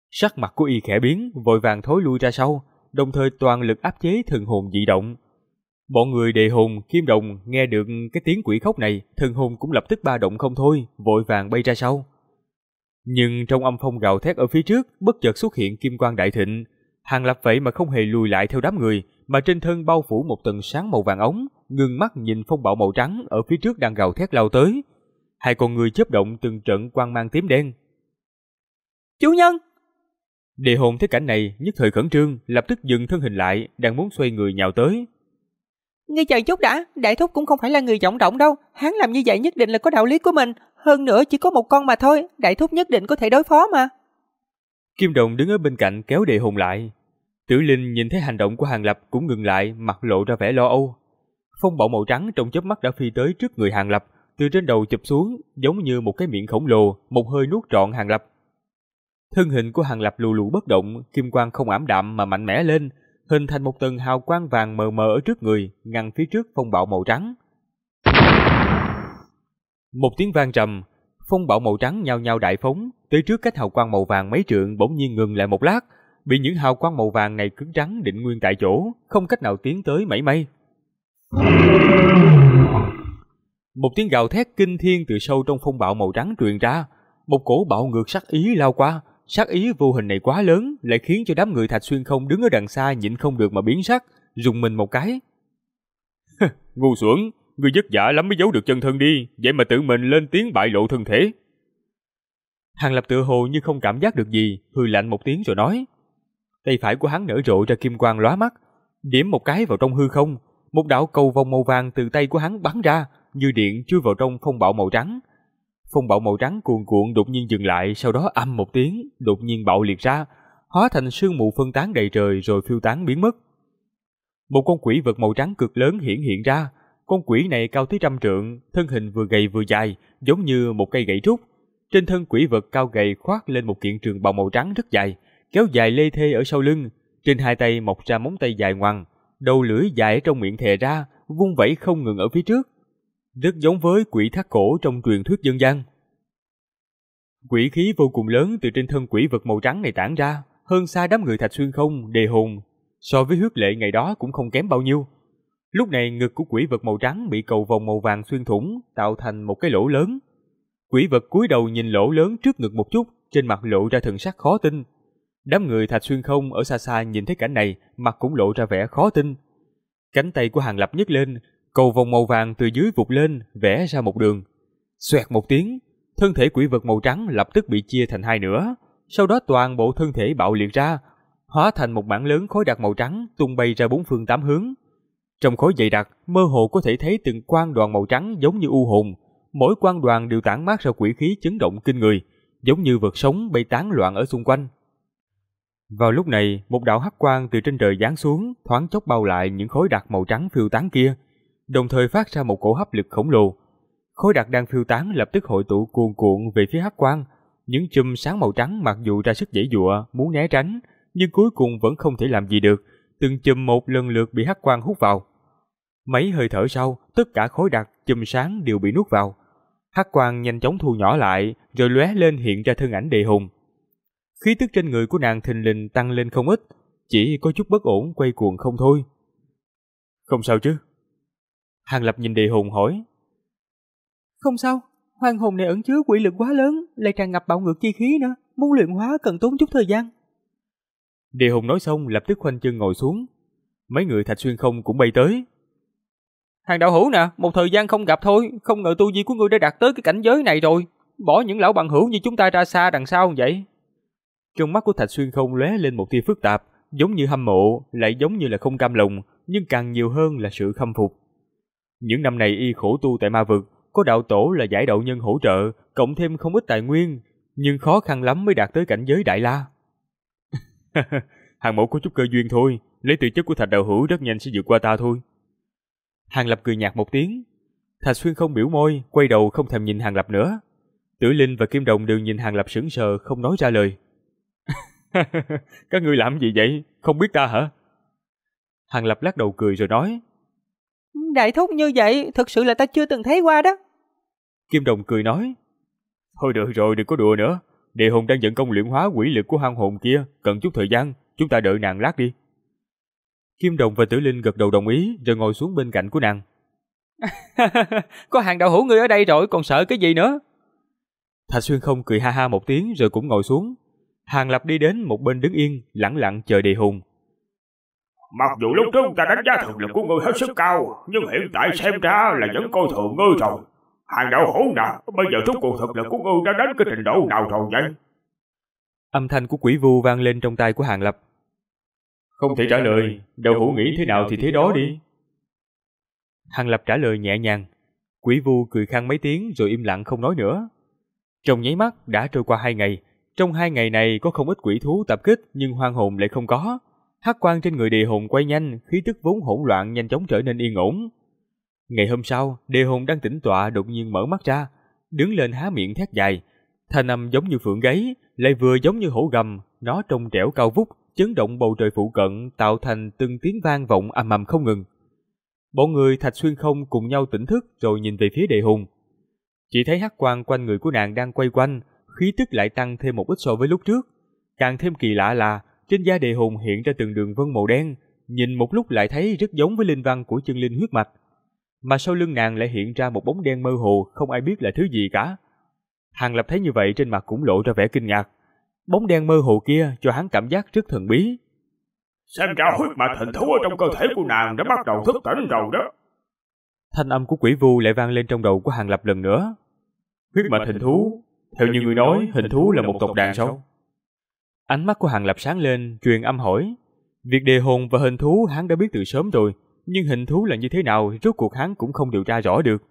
Sắc mặt của y khẽ biến, vội vàng thối lui ra sau, đồng thời toàn lực áp chế thần hồn dị động. Bọn người Đề Hồn, Kim Đồng nghe được cái tiếng quỷ khóc này, thần hồn cũng lập tức ba động không thôi, vội vàng bay ra sau. Nhưng trong âm phong gào thét ở phía trước, bất chợt xuất hiện kim quang đại thịnh. Hàng Lập vậy mà không hề lùi lại theo đám người, mà trên thân bao phủ một tầng sáng màu vàng ống, ngưng mắt nhìn phong bạo màu trắng ở phía trước đang gào thét lao tới. Hai con người chớp động từng trận quang mang tím đen. Chủ nhân! Đề Hồn thấy cảnh này, nhất thời khẩn trương, lập tức dừng thân hình lại, đang muốn xoay người nhào tới. Ngươi chờ chút đã, đại thúc cũng không phải là người vọng động đâu, hắn làm như vậy nhất định là có đạo lý của mình, hơn nữa chỉ có một con mà thôi, đại thúc nhất định có thể đối phó mà. Kim Đồng đứng ở bên cạnh kéo Đề Hồn lại. Tử Linh nhìn thấy hành động của Hàng Lập cũng ngừng lại, mặt lộ ra vẻ lo âu. Phong bạo màu trắng trong chớp mắt đã phi tới trước người Hàng Lập, từ trên đầu chụp xuống, giống như một cái miệng khổng lồ, một hơi nuốt trọn Hàng Lập. Thân hình của Hàng Lập lù lù bất động, kim quang không ảm đạm mà mạnh mẽ lên, hình thành một tầng hào quang vàng mờ mờ ở trước người, ngăn phía trước phong bạo màu trắng. Một tiếng vang trầm, phong bạo màu trắng nhao nhao đại phóng, tới trước cách hào quang màu vàng mấy trượng bỗng nhiên ngừng lại một lát, bị những hào quang màu vàng này cứng rắn định nguyên tại chỗ, không cách nào tiến tới mảy may. Một tiếng gào thét kinh thiên từ sâu trong phong bạo màu trắng truyền ra, một cổ bạo ngược sát ý lao qua. Sát ý vô hình này quá lớn, lại khiến cho đám người Thạch Xuyên Không đứng ở đằng xa nhịn không được mà biến sắc, rùng mình một cái. Ngu xuẩn, ngươi vất vả lắm mới giấu được chân thân đi, vậy mà tự mình lên tiếng bại lộ thân thể. Hàng Lập tựa hồ như không cảm giác được gì, hừ lạnh một tiếng rồi nói. Tay phải của hắn nở rộ ra kim quang lóa mắt, điểm một cái vào trong hư không, một đạo cầu vòng màu vàng từ tay của hắn bắn ra, như điện chui vào trong phong bạo màu trắng. Phong bạo màu trắng cuồn cuộn đột nhiên dừng lại, sau đó âm một tiếng, đột nhiên bạo liệt ra, hóa thành sương mù phân tán đầy trời rồi phiêu tán biến mất. Một con quỷ vật màu trắng cực lớn hiện ra, con quỷ này cao tới 100 trượng, thân hình vừa gầy vừa dài, giống như một cây gậy trúc. Trên thân quỷ vật cao gầy khoác lên một kiện trường bào màu trắng rất dài, kéo dài lê thê ở sau lưng, trên hai tay mọc ra móng tay dài ngoằng, đầu lưỡi dài ở trong miệng thè ra, vung vẩy không ngừng ở phía trước. Rất giống với quỷ thác cổ trong truyền thuyết dân gian. Quỷ khí vô cùng lớn từ trên thân quỷ vật màu trắng này tản ra, hơn xa đám người Thạch Xuyên Không, Đề Hồn, so với huyết lệ ngày đó cũng không kém bao nhiêu. Lúc này ngực của quỷ vật màu trắng bị cầu vòng màu vàng xuyên thủng, tạo thành một cái lỗ lớn. Quỷ vật cúi đầu nhìn lỗ lớn trước ngực một chút, trên mặt lộ ra thần sắc khó tin. Đám người Thạch Xuyên Không ở xa xa nhìn thấy cảnh này, mặt cũng lộ ra vẻ khó tin. Cánh tay của Hàng Lập nhấc lên, cầu vòng màu vàng từ dưới vụt lên, vẽ ra một đường. Xoẹt một tiếng, thân thể quỷ vật màu trắng lập tức bị chia thành hai nửa, sau đó toàn bộ thân thể bạo liệt ra, hóa thành một mảng lớn khói đặc màu trắng tung bay ra bốn phương tám hướng. Trong khói dày đặc, mơ hồ có thể thấy từng quang đoàn màu trắng giống như u hồn, mỗi quang đoàn đều tản mát ra quỷ khí chấn động kinh người, giống như vật sống bay tán loạn ở xung quanh. Vào lúc này, một đạo hắc quang từ trên trời giáng xuống, thoáng chốc bao lại những khói đặc màu trắng phiêu tán kia, đồng thời phát ra một cổ hấp lực khổng lồ. Khói đặc đang phiêu tán lập tức hội tụ cuồn cuộn về phía hắc quang, những chùm sáng màu trắng mặc dù ra sức giãy giụa muốn né tránh, nhưng cuối cùng vẫn không thể làm gì được, từng chùm một lần lượt bị hắc quang hút vào. Mấy hơi thở sau, tất cả khói đặc, chùm sáng đều bị nuốt vào. Hắc quang nhanh chóng thu nhỏ lại, rồi lóe lên hiện ra thân ảnh Đề Hồn. Khí tức trên người của nàng thình lình tăng lên không ít, chỉ có chút bất ổn quay cuồng không thôi. Không sao chứ? Hàng Lập nhìn Đề Hồn hỏi. Không sao, hoang hồn này ẩn chứa quỷ lực quá lớn, lại tràn ngập bạo ngược chi khí nữa, muốn luyện hóa cần tốn chút thời gian. Đề Hồn nói xong lập tức khoanh chân ngồi xuống. Mấy người Thạch Xuyên Không cũng bay tới. Hàng đạo hữu nè, một thời gian không gặp thôi, không ngờ tu vi của ngươi đã đạt tới cái cảnh giới này rồi, bỏ những lão bằng hữu như chúng ta ra xa đằng sau vậy. Trong mắt của Thạch Xuyên Không lóe lên một tia phức tạp, giống như hâm mộ, lại giống như là không cam lòng, nhưng càng nhiều hơn là sự khâm phục. Những năm này y khổ tu tại ma vực, có đạo tổ là giải đạo nhân hỗ trợ, cộng thêm không ít tài nguyên, nhưng khó khăn lắm mới đạt tới cảnh giới đại la. Hàng mẫu có chút cơ duyên thôi, lấy tư chất của Thạch đạo hữu rất nhanh sẽ vượt qua ta thôi. Hàng Lập cười nhạt một tiếng. Thạch Xuyên Không biểu môi, quay đầu không thèm nhìn Hàng Lập nữa. Tử Linh và Kim Đồng đều nhìn Hàng Lập sững sờ không nói ra lời. Các ngươi làm gì vậy? Không biết ta hả? Hàng Lập lắc đầu cười rồi nói. Đại thúc như vậy, thật sự là ta chưa từng thấy qua đó. Kim Đồng cười nói. Thôi được rồi, đừng có đùa nữa. Địa hồn đang vận công luyện hóa quỷ lực của hoang hồn kia, cần chút thời gian, chúng ta đợi nàng lát đi. Kim Đồng và Tử Linh gật đầu đồng ý rồi ngồi xuống bên cạnh của nàng. Có Hàng đạo hữu ngươi ở đây rồi, còn sợ cái gì nữa? Thạch Xuyên Không cười ha ha một tiếng rồi cũng ngồi xuống. Hàng Lập đi đến một bên đứng yên, lẳng lặng chờ địa hồn. Mặc dù lúc trước ta đánh giá thực lực của ngươi hết sức cao, nhưng hiện tại xem ra là vẫn coi thường ngươi rồi. Hàng đạo hữu nè, bây giờ rốt cuộc thực lực của ngươi đã đến cái trình độ nào rồi vậy? Âm thanh của Quỷ Vu vang lên trong tai của Hàng Lập. Không thể trả lời, đạo hữu nghĩ thế nào thì thế đó đi. Hàng Lập trả lời nhẹ nhàng. Quỷ Vu cười khang mấy tiếng rồi im lặng không nói nữa. Trong nháy mắt đã trôi qua 2 ngày. Trong 2 ngày này có không ít quỷ thú tập kích nhưng hoang hồn lại không có. Hắc quang trên người địa hồn quay nhanh, khí tức vốn hỗn loạn nhanh chóng trở nên yên ổn. Ngày hôm sau, địa hồn đang tĩnh tọa đột nhiên mở mắt ra, đứng lên há miệng thét dài. Thanh âm giống như phượng gáy, lại vừa giống như hổ gầm, nó trong trẻo cao vút, chấn động bầu trời phụ cận, tạo thành từng tiếng vang vọng ầm ầm không ngừng. Bọn người Thạch Xuyên Không cùng nhau tỉnh thức rồi nhìn về phía địa hồn. Chỉ thấy hắc quang quanh người của nàng đang quay quanh, khí tức lại tăng thêm một ít so với lúc trước. Càng thêm kỳ lạ là trên da địa hồn hiện ra từng đường vân màu đen, nhìn một lúc lại thấy rất giống với linh văn của chân linh huyết mạch. Mà sau lưng nàng lại hiện ra một bóng đen mơ hồ, không ai biết là thứ gì cả. Hàng Lập thấy như vậy trên mặt cũng lộ ra vẻ kinh ngạc. Bóng đen mơ hồ kia cho hắn cảm giác rất thần bí. Xem ra huyết mạch hình thú ở trong cơ thể của nàng đã bắt đầu thức tỉnh rồi đó. Thanh âm của Quỷ Vu lại vang lên trong đầu của Hàng Lập lần nữa. Huyết mạch hình thú? Theo như người nói, hình thú là một tộc đàn sao? Ánh mắt của Hàng Lập sáng lên, truyền âm hỏi. Việc đề hồn và hình thú hắn đã biết từ sớm rồi, nhưng hình thú là như thế nào rốt cuộc hắn cũng không điều tra rõ được.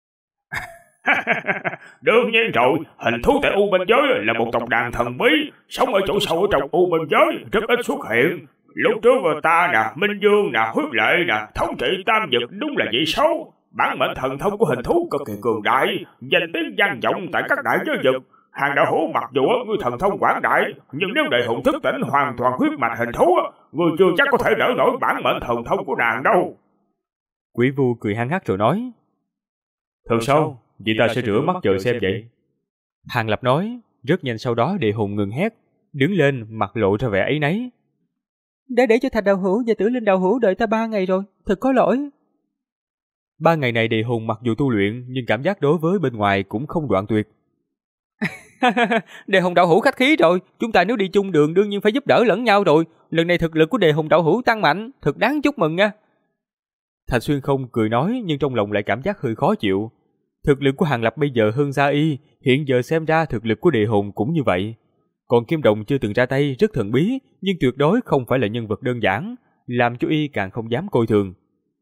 Đương nhiên rồi, hình thú tại U Minh Giới là một tộc đàn thần bí, sống ở chỗ sâu ở trong U Minh Giới, rất ít xuất hiện. Lúc trước ta nè, Minh Dương nè, Huyết Lệ nè, thống trị Tam Vực đúng là vậy xấu. Bản mệnh thần thông của hình thú cực kỳ cường đại, danh tiếng vang vọng tại các đại giới vực. Hàng đạo hữu mặc dù ngươi thần thông quảng đại, nhưng nếu đại hồn thức tỉnh hoàn toàn huyết mạch hình thú, ngươi chưa chắc có thể đỡ nổi bản mệnh thần thông của nàng đâu. Quỷ Vu cười hăng hắc rồi nói. Thật sao? Vậy ta sẽ rửa mắt chờ xem vậy. Hàng Lập nói. Rất nhanh sau đó địa hồn ngừng hét, đứng lên mặt lộ ra vẻ áy náy. Để cho Thạch đạo hữu và Tử Linh đạo hữu đợi ta 3 ngày rồi, thật có lỗi. 3 ngày này địa hồn mặc dù tu luyện nhưng cảm giác đối với bên ngoài cũng không đoạn tuyệt. Đề hồn đạo hữu khách khí rồi, chúng ta nếu đi chung đường đương nhiên phải giúp đỡ lẫn nhau rồi. Lần này thực lực của đề hồn đạo hữu tăng mạnh, thật đáng chúc mừng nha. Thạch Xuyên Không cười nói nhưng trong lòng lại cảm giác hơi khó chịu. Thực lực của Hàng Lập bây giờ hơn Gia Y, hiện giờ xem ra thực lực của địa hồn cũng như vậy. Còn Kim Đồng chưa từng ra tay rất thần bí, nhưng tuyệt đối không phải là nhân vật đơn giản, làm cho y càng không dám coi thường.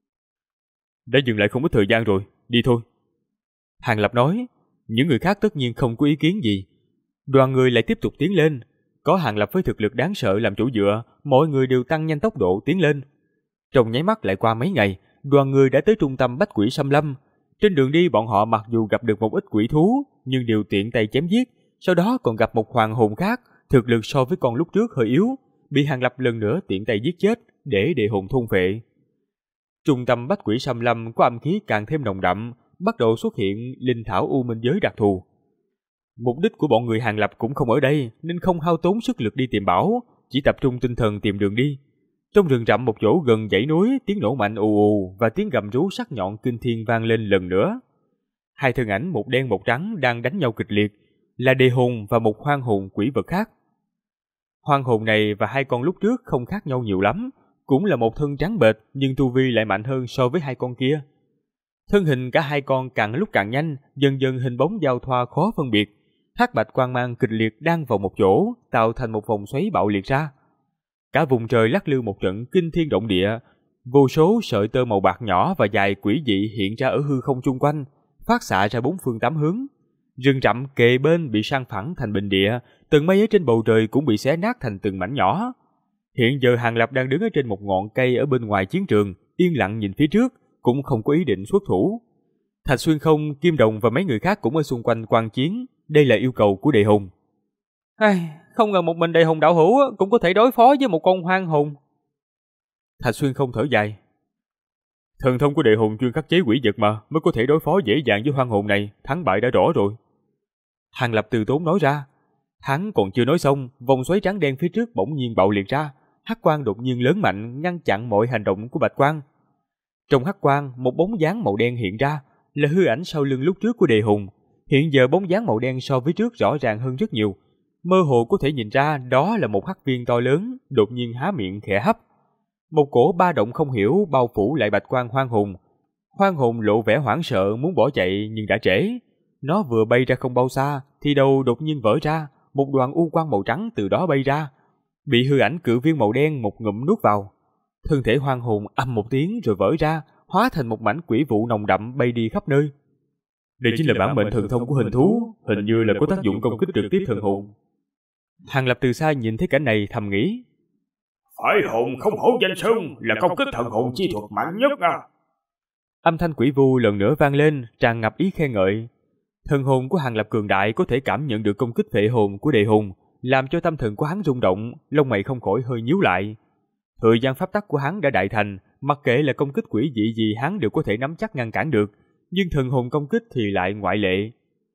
Đã dừng lại không ít thời gian rồi, đi thôi. Hàng Lập nói, những người khác tất nhiên không có ý kiến gì. Đoàn người lại tiếp tục tiến lên, có Hàng Lập với thực lực đáng sợ làm chỗ dựa, mọi người đều tăng nhanh tốc độ tiến lên. Trong nháy mắt lại qua mấy ngày, đoàn người đã tới trung tâm Bách Quỷ Xâm Lâm. Trên đường đi bọn họ mặc dù gặp được một ít quỷ thú, nhưng đều tiện tay chém giết, sau đó còn gặp một hoàng hồn khác, thực lực so với con lúc trước hơi yếu, bị Hàng Lập lần nữa tiện tay giết chết để địa hồn thôn phệ. Trung tâm Bách Quỷ Xâm Lâm có âm khí càng thêm nồng đậm, bắt đầu xuất hiện linh thảo U Minh Giới đặc thù. Mục đích của bọn người Hàng Lập cũng không ở đây nên không hao tốn sức lực đi tìm bảo, chỉ tập trung tinh thần tìm đường đi. Trong rừng rậm một chỗ gần dãy núi, tiếng nổ mạnh ù ù và tiếng gầm rú sắc nhọn kinh thiên vang lên lần nữa. Hai thân ảnh một đen một trắng đang đánh nhau kịch liệt, là đề hồn và một hoang hồn quỷ vật khác. Hoang hồn này và hai con lúc trước không khác nhau nhiều lắm, cũng là một thân trắng bệch nhưng tu vi lại mạnh hơn so với hai con kia. Thân hình cả hai con càng lúc càng nhanh, dần dần hình bóng giao thoa khó phân biệt. Hắc bạch quang mang kịch liệt đang vào một chỗ, tạo thành một vòng xoáy bạo liệt ra. Cả vùng trời lắc lư một trận kinh thiên động địa, vô số sợi tơ màu bạc nhỏ và dài quỷ dị hiện ra ở hư không chung quanh, phát xạ ra bốn phương tám hướng. Rừng rậm kề bên bị san phẳng thành bình địa, từng mây ở trên bầu trời cũng bị xé nát thành từng mảnh nhỏ. Hiện giờ Hàng Lập đang đứng ở trên một ngọn cây ở bên ngoài chiến trường, yên lặng nhìn phía trước, cũng không có ý định xuất thủ. Thạch Xuyên Không, Kim Đồng và mấy người khác cũng ở xung quanh quan chiến, đây là yêu cầu của Đề Hồn. Không ngờ một mình Đề Hồn đạo hữu cũng có thể đối phó với một con hoang hồn. Thạch Xuyên Không thở dài. Thần thông của Đề Hồn chuyên khắc chế quỷ vật mà, mới có thể đối phó dễ dàng với hoang hồn này, thắng bại đã rõ rồi. Hàng Lập từ tốn nói ra. Hắn còn chưa nói xong, vòng xoáy trắng đen phía trước bỗng nhiên bạo liệt ra, hắc quang đột nhiên lớn mạnh ngăn chặn mọi hành động của bạch quang. Trong hắc quang, một bóng dáng màu đen hiện ra, là hư ảnh sau lưng lúc trước của Đề Hùng. Hiện giờ bóng dáng màu đen so với trước rõ ràng hơn rất nhiều, mơ hồ có thể nhìn ra đó là một hắc viên to lớn, đột nhiên há miệng khẽ hấp. Một cổ ba động không hiểu bao phủ lại bạch quang Hoang Hồn. Hoang Hồn lộ vẻ hoảng sợ muốn bỏ chạy nhưng đã trễ. Nó vừa bay ra không bao xa thì đầu đột nhiên vỡ ra, một đoàn u quang màu trắng từ đó bay ra, bị hư ảnh cự viên màu đen một ngụm nuốt vào. Thân thể Hoang Hồn âm một tiếng rồi vỡ ra, hóa thành một mảnh quỷ vụ nồng đậm bay đi khắp nơi. Đây chính là bản mệnh thần thông của hình thú, hình như là có tác dụng công kích trực tiếp thần hồn. Hàng Lập từ xa nhìn thấy cảnh này thầm nghĩ, phải hồn không hổ danh xưng là công kích thần hồn chi thuật mạnh nhất à. Âm thanh quỷ vu lần nữa vang lên, tràn ngập ý khen ngợi. Thần hồn của Hàng Lập cường đại, có thể cảm nhận được công kích phệ hồn của Đề Hùng, làm cho tâm thần của hắn rung động, lông mày không khỏi hơi nhíu lại. Thời gian pháp tắc của hắn đã đại thành, mặc kệ là công kích quỷ dị gì hắn đều có thể nắm chắc ngăn cản được, nhưng thần hồn công kích thì lại ngoại lệ.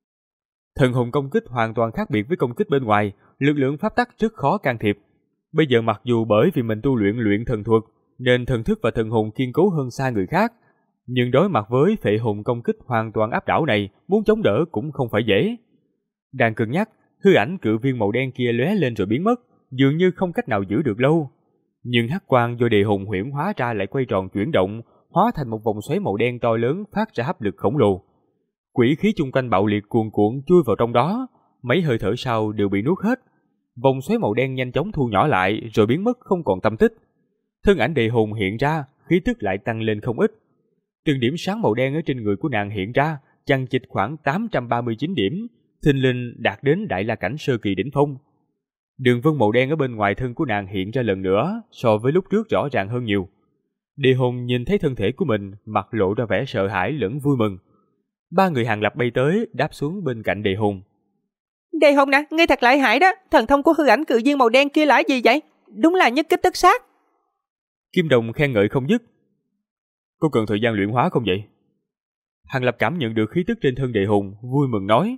Thần hồn công kích hoàn toàn khác biệt với công kích bên ngoài, lực lượng pháp tắc rất khó can thiệp. Bây giờ mặc dù bởi vì mình tu luyện thần thuật, nên thần thức và thần hồn kiên cố hơn xa người khác, nhưng đối mặt với phệ hồn công kích hoàn toàn áp đảo này, muốn chống đỡ cũng không phải dễ. Đang cân nhắc, hư ảnh cự viên màu đen kia lóe lên rồi biến mất, dường như không cách nào giữ được lâu. Nhưng hắc quang do Đề Hùng huyễn hóa ra lại quay tròn chuyển động, hóa thành một vòng xoáy màu đen to lớn phát ra hấp lực khổng lồ. Quỷ khí chung quanh bạo liệt cuồn cuộn chui vào trong đó, mấy hơi thở sau đều bị nuốt hết. Vòng xoáy màu đen nhanh chóng thu nhỏ lại rồi biến mất không còn tâm tích. Thân ảnh Đề Hùng hiện ra, khí tức lại tăng lên không ít. Từng điểm sáng màu đen ở trên người của nàng hiện ra, chằng chịt khoảng 839 điểm, thình lình đạt đến đại la cảnh sơ kỳ đỉnh phong. Đường vân màu đen ở bên ngoài thân của nàng hiện ra lần nữa, so với lúc trước rõ ràng hơn nhiều. Đề Hùng nhìn thấy thân thể của mình, mặt lộ ra vẻ sợ hãi lẫn vui mừng. Ba người Hàng Lập bay tới, đáp xuống bên cạnh Đề Hùng. Đề Hùng nè, ngươi thật lợi hại đó, thần thông của hư ảnh cự viên màu đen kia là gì vậy? Đúng là nhất kích tất sát. Kim Đồng khen ngợi không dứt. Có cần thời gian luyện hóa không vậy? Hàng Lập cảm nhận được khí tức trên thân Đề Hùng, vui mừng nói.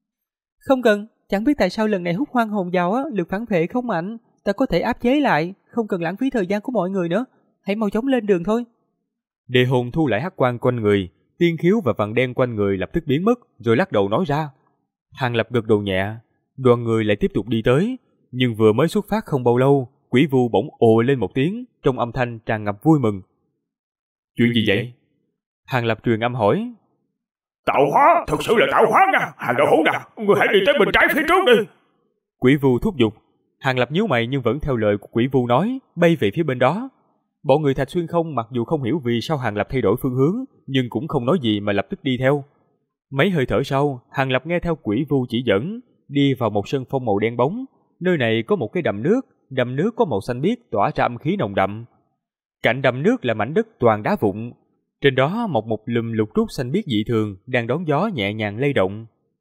Không cần, chẳng biết tại sao lần này hút hoang hồn vào lực phản vệ không mạnh, ta có thể áp chế lại, không cần lãng phí thời gian của mọi người nữa, hãy mau chóng lên đường thôi. Đề Hùng thu lại hắc quang quanh người, tiên khiếu và vằn đen quanh người lập tức biến mất, rồi lắc đầu nói ra. Hàng Lập gật đầu nhẹ, đoàn người lại tiếp tục đi tới, nhưng vừa mới xuất phát không bao lâu, quỷ vu bỗng ồ lên một tiếng, trong âm thanh tràn ngập vui mừng. Chuyện gì vậy? Hàng Lập truyền âm hỏi. Tạo hóa, thật sự là tạo hóa nha, Hàng đạo hữu nè, người hãy đi tới bên trái phía trước đi. Quỷ vu thúc giục. Hàng Lập nhíu mày nhưng vẫn theo lời của quỷ vu nói, bay về phía bên đó. Bọn người Thạch Xuyên Không mặc dù không hiểu vì sao Hàng Lập thay đổi phương hướng, nhưng cũng không nói gì mà lập tức đi theo. Mấy hơi thở sau, Hàng Lập nghe theo quỷ vu chỉ dẫn, đi vào một sân phong màu đen bóng. Nơi này có một cái đầm nước có màu xanh biếc tỏa ra âm khí nồng đậm. Cạnh đầm nước là mảnh đất toàn đá vụn, trên đó mọc một lùm lục trúc xanh biếc dị thường đang đón gió nhẹ nhàng lay động.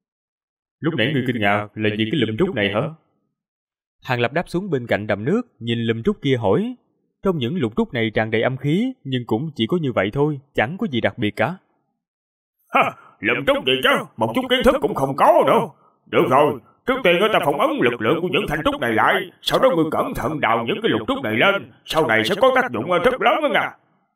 Lúc nãy ngươi kinh ngạc là vì cái lùm trúc này hả? Hàng Lập đáp xuống bên cạnh đầm nước, nhìn lùm trúc kia hỏi. Trong những lục trúc này tràn đầy âm khí, nhưng cũng chỉ có như vậy thôi, chẳng có gì đặc biệt cả. Ha, lùm trúc gì chứ, một chút kiến thức cũng không có nữa. Được rồi, trước tiên ta phỏng ấn lực lượng của những thanh trúc này lại, sau đó ngươi cẩn thận đào những cái lục trúc này lên, sau này sẽ có tác dụng rất lớn đó nha.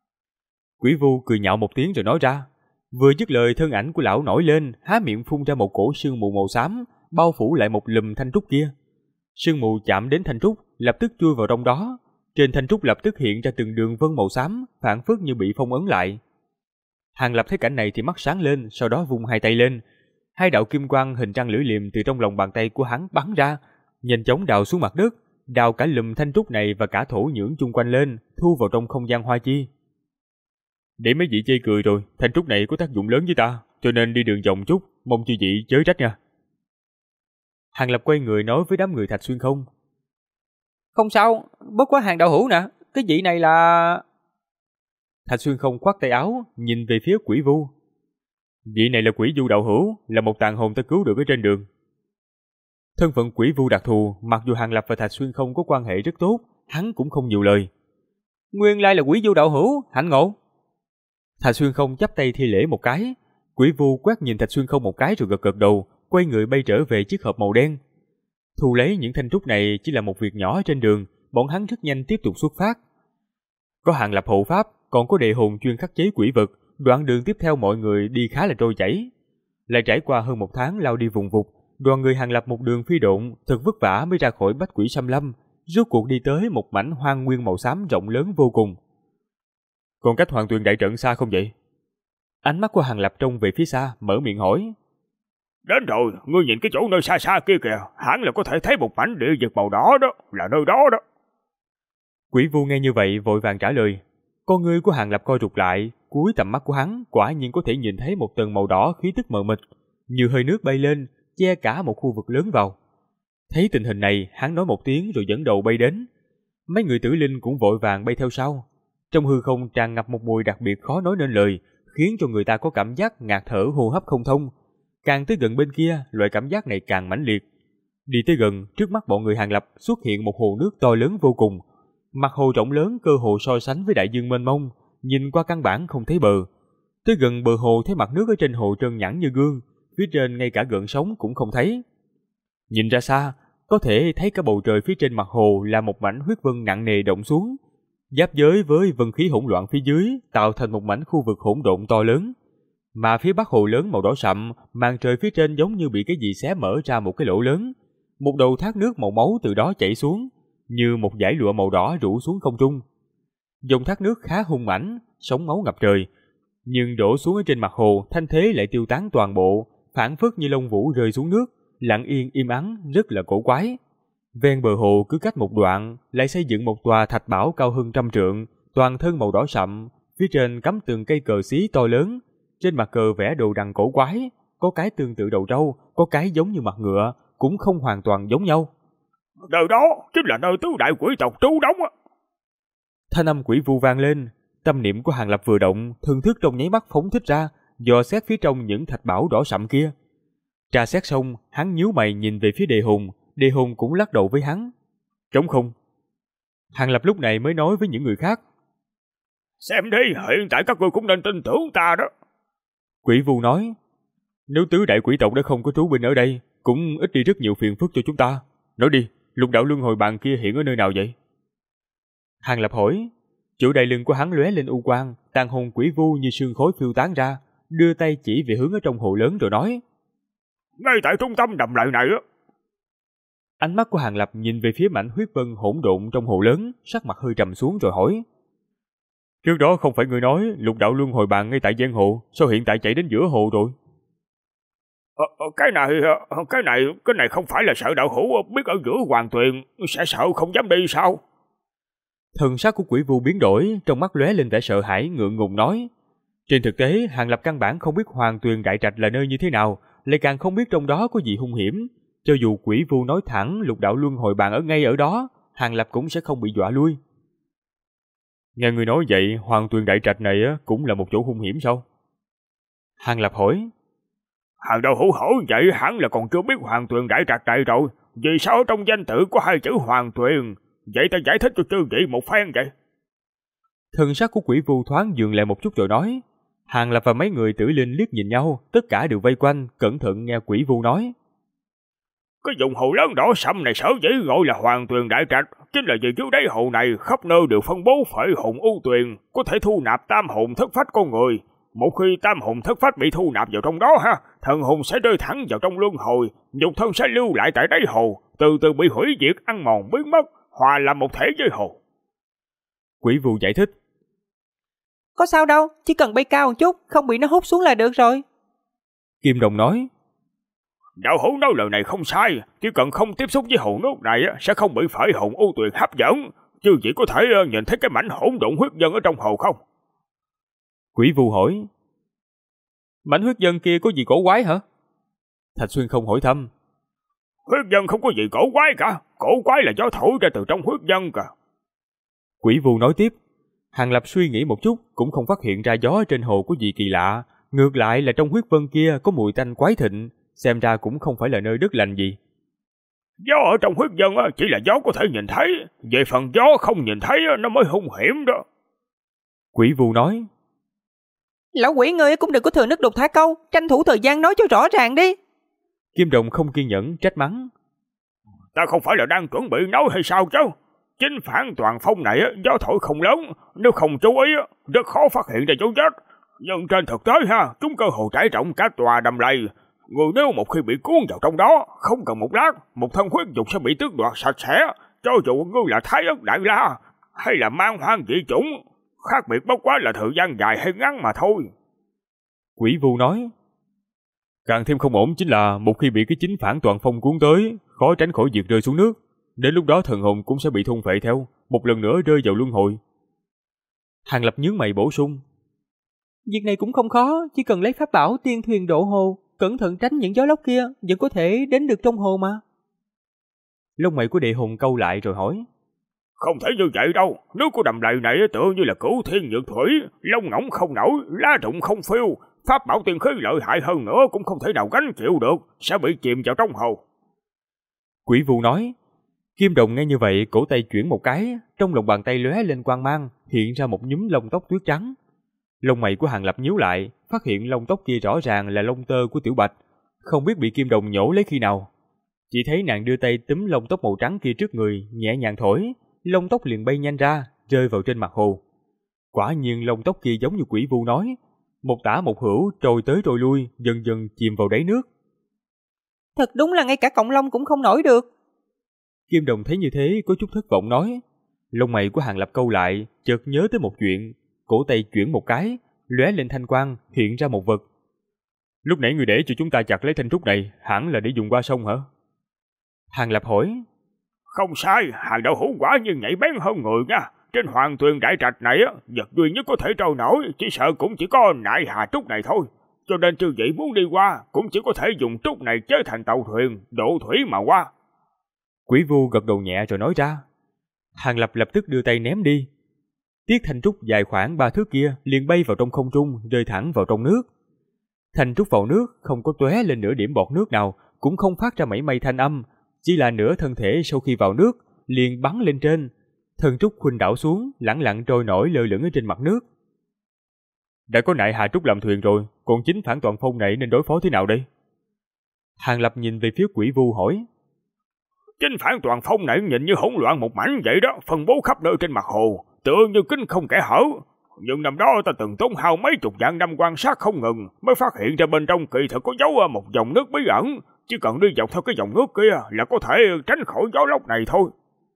Quỷ vu cười nhạo một tiếng rồi nói ra. Vừa dứt lời, thân ảnh của lão nổi lên, há miệng phun ra một cổ sương mù màu xám, bao phủ lại một lùm thanh trúc kia. Sương mù chạm đến thanh trúc, lập tức chui vào trong đó. Trên thanh trúc lập tức hiện ra từng đường vân màu xám, phản phất như bị phong ấn lại. Hàng Lập thấy cảnh này thì mắt sáng lên, sau đó vung hai tay lên. Hai đạo kim quang hình trăng lưỡi liềm từ trong lòng bàn tay của hắn bắn ra, nhanh chóng đào xuống mặt đất, đào cả lùm thanh trúc này và cả thổ nhưỡng chung quanh lên, thu vào trong không gian hoa chi. Để mấy vị chê cười rồi, thanh trúc này có tác dụng lớn với ta, cho nên đi đường vòng chút, mong chư vị chớ trách nha. Hàng Lập quay người nói với đám người Thạch Xuyên Không. Không sao, bất quá Hàng đạo hữu nè, cái vị này là... Thạch Xuyên Không khoác tay áo, nhìn về phía quỷ vu. Vị này là quỷ vu đạo hữu, là một tàn hồn ta cứu được ở trên đường. Thân phận quỷ vu đặc thù, mặc dù Hàng Lập và Thạch Xuyên Không có quan hệ rất tốt, hắn cũng không nhiều lời. Nguyên lai là quỷ vu đạo hữu, hạnh ngộ. Thạch Xuyên Không chắp tay thi lễ một cái. Quỷ vu quét nhìn Thạch Xuyên Không một cái rồi gật gật đầu, quay người bay trở về chiếc hộp màu đen. Thu lấy những thanh trúc này chỉ là một việc nhỏ trên đường, bọn hắn rất nhanh tiếp tục xuất phát. Có Hàng Lập hộ pháp, còn có Đề Hồn chuyên khắc chế quỷ vực, đoạn đường tiếp theo mọi người đi khá là trôi chảy. Lại trải qua hơn 1 tháng lao đi vùng vụt, đoàn người Hàng Lập một đường phi độn, thật vất vả mới ra khỏi Bách Quỷ Xâm Lâm, rốt cuộc đi tới một mảnh hoang nguyên màu xám rộng lớn vô cùng. Còn cách Hoàng Tuyền đại trận xa không vậy? Ánh mắt của Hàng Lập trông về phía xa, mở miệng hỏi. Đến rồi, ngươi nhìn cái chỗ nơi xa xa kia kìa, hẳn là có thể thấy một mảnh địa vực màu đỏ đó, là nơi đó đó. Quỷ Vu nghe như vậy vội vàng trả lời. Con ngươi của Hàng Lập co rụt lại, cuối tầm mắt của hắn quả nhiên có thể nhìn thấy một tầng màu đỏ khí tức mờ mịt, như hơi nước bay lên, che cả một khu vực lớn vào. Thấy tình hình này, hắn nói một tiếng rồi dẫn đầu bay đến. Mấy người Tử Linh cũng vội vàng bay theo sau. Trong hư không tràn ngập một mùi đặc biệt khó nói nên lời, khiến cho người ta có cảm giác ngạt thở hô hấp không thông. Càng tới gần bên kia, loại cảm giác này càng mãnh liệt. Đi tới gần, trước mắt bọn người Hàng Lập xuất hiện một hồ nước to lớn vô cùng. Mặt hồ rộng lớn cơ hồ so sánh với đại dương mênh mông, nhìn qua căn bản không thấy bờ. Tới gần bờ hồ thấy mặt nước ở trên hồ trơn nhẵn như gương, phía trên ngay cả gợn sóng cũng không thấy. Nhìn ra xa, có thể thấy cả bầu trời phía trên mặt hồ là một mảnh huyết vân nặng nề đọng xuống, giáp giới với vân khí hỗn loạn phía dưới, tạo thành một mảnh khu vực hỗn độn to lớn. Mà phía bắc hồ lớn màu đỏ sậm, màn trời phía trên giống như bị cái gì xé mở ra một cái lỗ lớn. Một đầu thác nước màu máu từ đó chảy xuống, như một dải lụa màu đỏ rủ xuống không trung. Dòng thác nước khá hung mãnh, sóng máu ngập trời, nhưng đổ xuống ở trên mặt hồ, thanh thế lại tiêu tán toàn bộ, phảng phất như lông vũ rơi xuống nước, lặng yên im ắng, rất là cổ quái. Ven bờ hồ cứ cách một đoạn lại xây dựng một tòa thạch bảo cao hơn 100 trượng, toàn thân màu đỏ sậm, phía trên cắm từng cây cờ xí to lớn, trên mặt cờ vẽ đồ đằng cổ quái, có cái tương tự đầu trâu, có cái giống như mặt ngựa, cũng không hoàn toàn giống nhau. Nơi đó chính là nơi tứ đại quỷ tộc trú đóng á. Thanh âm quỷ vu vang lên, tâm niệm của Hàng Lập vừa động, thần thức trong nháy mắt phóng thích ra, dò xét phía trong những thạch bảo đỏ sậm kia. Tra xét xong, hắn nhíu mày nhìn về phía Đề Hồn cũng lắc đầu với hắn. Trống không. Hàng Lập lúc này mới nói với những người khác. Xem đi, hiện tại các ngươi cũng nên tin tưởng ta đó. Quỷ vu nói, nếu tứ đại quỷ tộc đã không có trú binh ở đây, cũng ít đi rất nhiều phiền phức cho chúng ta. Nói đi, lục đạo luân hồi bàn kia hiện ở nơi nào vậy? Hàng Lập hỏi. Chỗ đai lưng của hắn lóe lên u quang, tàn hồn quỷ vu như sương khói phiêu tán ra, đưa tay chỉ về hướng ở trong hồ lớn rồi nói. Ngay tại trung tâm đầm lầy này á. Ánh mắt của Hàng Lập nhìn về phía mảnh huyết vân hỗn độn trong hồ lớn, sắc mặt hơi trầm xuống rồi hỏi. Trước đó không phải người nói lục đạo luân hồi bàn ngay tại giang hồ, sao hiện tại chạy đến giữa hồ rồi? Cái này không phải là sợ đạo hữu biết ở giữa Hoàng Tuyền sẽ sợ không dám đi sao? Thần sắc của quỷ vu biến đổi, trong mắt lóe lên vẻ sợ hãi, ngượng ngùng nói. Trên thực tế, Hàng Lập căn bản không biết Hoàng Tuyền Đại Trạch là nơi như thế nào, lại càng không biết trong đó có gì hung hiểm. Cho dù quỷ vu nói thẳng lục đạo luân hồi bàn ở ngay ở đó, Hàng Lập cũng sẽ không bị dọa lui. Nghe người nói vậy, Hoàng Tuyền Đại Trạch này cũng là một chỗ hung hiểm sao? Hàng Lập hỏi. Hàng đạo hữu hỏi vậy hẳn là còn chưa biết Hoàng Tuyền Đại Trạch này rồi. Vì sao trong danh tự có 2 chữ Hoàng Tuyền? Vậy ta giải thích cho chư vị một phen vậy. Thần sắc của quỷ vu thoáng dừng lại một chút rồi nói. Hàng Lập và mấy người Tử Linh liếc nhìn nhau, tất cả đều vây quanh, cẩn thận nghe quỷ vu nói. Cái vùng hồ lớn đỏ sậm này sở dĩ gọi là Hoàng Tuyền Đại Trạch, chính là vì dưới đáy hồ này khắp nơi đều phân bố phệ hồn u tuyền, có thể thu nạp tam hồn thất phách con người. Một khi tam hồn thất phách bị thu nạp vào trong đó thần hồn sẽ rơi thẳng vào trong luân hồi, nhục thân sẽ lưu lại tại đáy hồ, từ từ bị hủy diệt, ăn mòn biến mất, hòa làm một thể với hồ. Quỷ vu giải thích. Có sao đâu, chỉ cần bay cao một chút, không bị nó hút xuống là được rồi. Kim Đồng nói. Đạo hữu nói lời này không sai, chỉ cần không tiếp xúc với hồ nước này sẽ không bị phệ hồn u tuyền hấp dẫn, chứ chỉ có thể nhìn thấy cái mảnh hỗn độn huyết dân ở trong hồ không? Quỷ vu hỏi. Mảnh huyết dân kia có gì cổ quái hả? Thạch Xuyên không hỏi thăm. Huyết dân không có gì cổ quái cả, cổ quái là gió thổi ra từ trong huyết dân cả. Quỷ vu nói tiếp. Hàng Lập suy nghĩ một chút, cũng không phát hiện ra gió trên hồ có gì kỳ lạ, ngược lại là trong huyết vân kia có mùi tanh quái thịnh, xem ra cũng không phải là nơi đất lành gì. Gió ở trong huyết dân chỉ là gió có thể nhìn thấy, về phần gió không nhìn thấy nó mới hung hiểm đó. Quỷ vu nói. Lão quỷ ngươi cũng đừng có thừa nước đục thả câu, tranh thủ thời gian nói cho rõ ràng đi. Kim Đồng không kiên nhẫn trách mắng. Ta không phải là đang chuẩn bị nói hay sao chứ? Chính phản toàn phong này gió thổi không lớn, nếu không chú ý rất khó phát hiện ra dấu vết. Nhưng trên thực tế chúng cơ hồ trải rộng cả tòa đầm lầy. Người nếu một khi bị cuốn vào trong đó, không cần một lát, một thân huyết dục sẽ bị tước đoạt sạch sẽ. Cho dù ngươi là Thái Ất Đại La hay là man hoang dị chủng, khác biệt bất quá là thời gian dài hay ngắn mà thôi. Quỷ Vu nói. Càng thêm không ổn chính là một khi bị cái chính phản toàn phong cuốn tới, khó tránh khỏi việc rơi xuống nước. Đến lúc đó thần hồn cũng sẽ bị thôn phệ theo, một lần nữa rơi vào luân hồi. Hàng Lập nhướng mày bổ sung. Việc này cũng không khó, chỉ cần lấy pháp bảo tiên thuyền độ hồ, cẩn thận tránh những gió lốc kia, vẫn có thể đến được trong hồ mà. Lông mày của Địa Hùng câu lại rồi hỏi. Không thể như vậy đâu, nước của đầm lầy này tựa như là cửu thiên nhược thủy, lông ngỗng không nổi, lá rụng không phiêu, pháp bảo tiên khí lợi hại hơn nữa cũng không thể nào gánh chịu được, sẽ bị chìm vào trong hồ. Quỷ Vu nói. Kim Đồng nghe như vậy, cổ tay chuyển một cái, trong lòng bàn tay lóe lên quang mang, hiện ra một nhúm lông tóc tuyết trắng. Lông mày của Hàng Lập nhíu lại, phát hiện lông tóc kia rõ ràng là lông tơ của Tiểu Bạch, không biết bị Kim Đồng nhổ lấy khi nào. Chỉ thấy nàng đưa tay túm lông tóc màu trắng kia trước người, nhẹ nhàng thổi, lông tóc liền bay nhanh ra, rơi vào trên mặt hồ. Quả nhiên lông tóc kia giống như Quỷ Vu nói, một tả một hữu trôi tới trôi lui, dần dần chìm vào đáy nước. Thật đúng là ngay cả cọng lông cũng không nổi được. Kim Đồng thấy như thế có chút thất vọng nói. Lông mày của Hàng Lập câu lại, chợt nhớ tới một chuyện, cổ tay chuyển một cái, lóe lên thanh quang, hiện ra một vật. Lúc nãy người để cho chúng ta chặt lấy thanh trúc này, hẳn là để dùng qua sông hả? Hàng Lập hỏi. Không sai, Hàng đạo hữu quả nhiên nhạy bén hơn người nha. Trên Hoàng Tuyền Đại Trạch này vật duy nhất có thể trôi nổi, chỉ sợ cũng chỉ có nại hà trúc này thôi. Cho nên chư vị muốn đi qua, cũng chỉ có thể dùng trúc này chế thành tàu thuyền, độ thủy mà qua. Quỷ Vu gật đầu nhẹ rồi nói ra. Hàng Lập lập tức đưa tay ném đi. Tiết thanh trúc dài khoảng 3 thước kia liền bay vào trong không trung, rơi thẳng vào trong nước. Thanh trúc vào nước không có tóe lên nửa điểm bọt nước nào, cũng không phát ra mảy may thanh âm, chỉ là nửa thân thể sau khi vào nước liền bắn lên trên, thân trúc khuynh đảo xuống, lẳng lặng trôi nổi lơ lửng ở trên mặt nước. Đã có nại hà trúc làm thuyền rồi, còn chính phản toàn phong này nên đối phó thế nào đây? Hàng Lập nhìn về phía Quỷ Vu hỏi. Chính phản toàn phong này nhìn như hỗn loạn một mảnh vậy đó, phân bố khắp nơi trên mặt hồ, tựa như kính không kẽ hở. Nhưng năm đó ta từng tốn hao mấy chục vạn năm quan sát không ngừng, mới phát hiện ra bên trong kỳ thực có giấu một dòng nước bí ẩn, chỉ cần đi dọc theo cái dòng nước kia là có thể tránh khỏi gió lốc này thôi.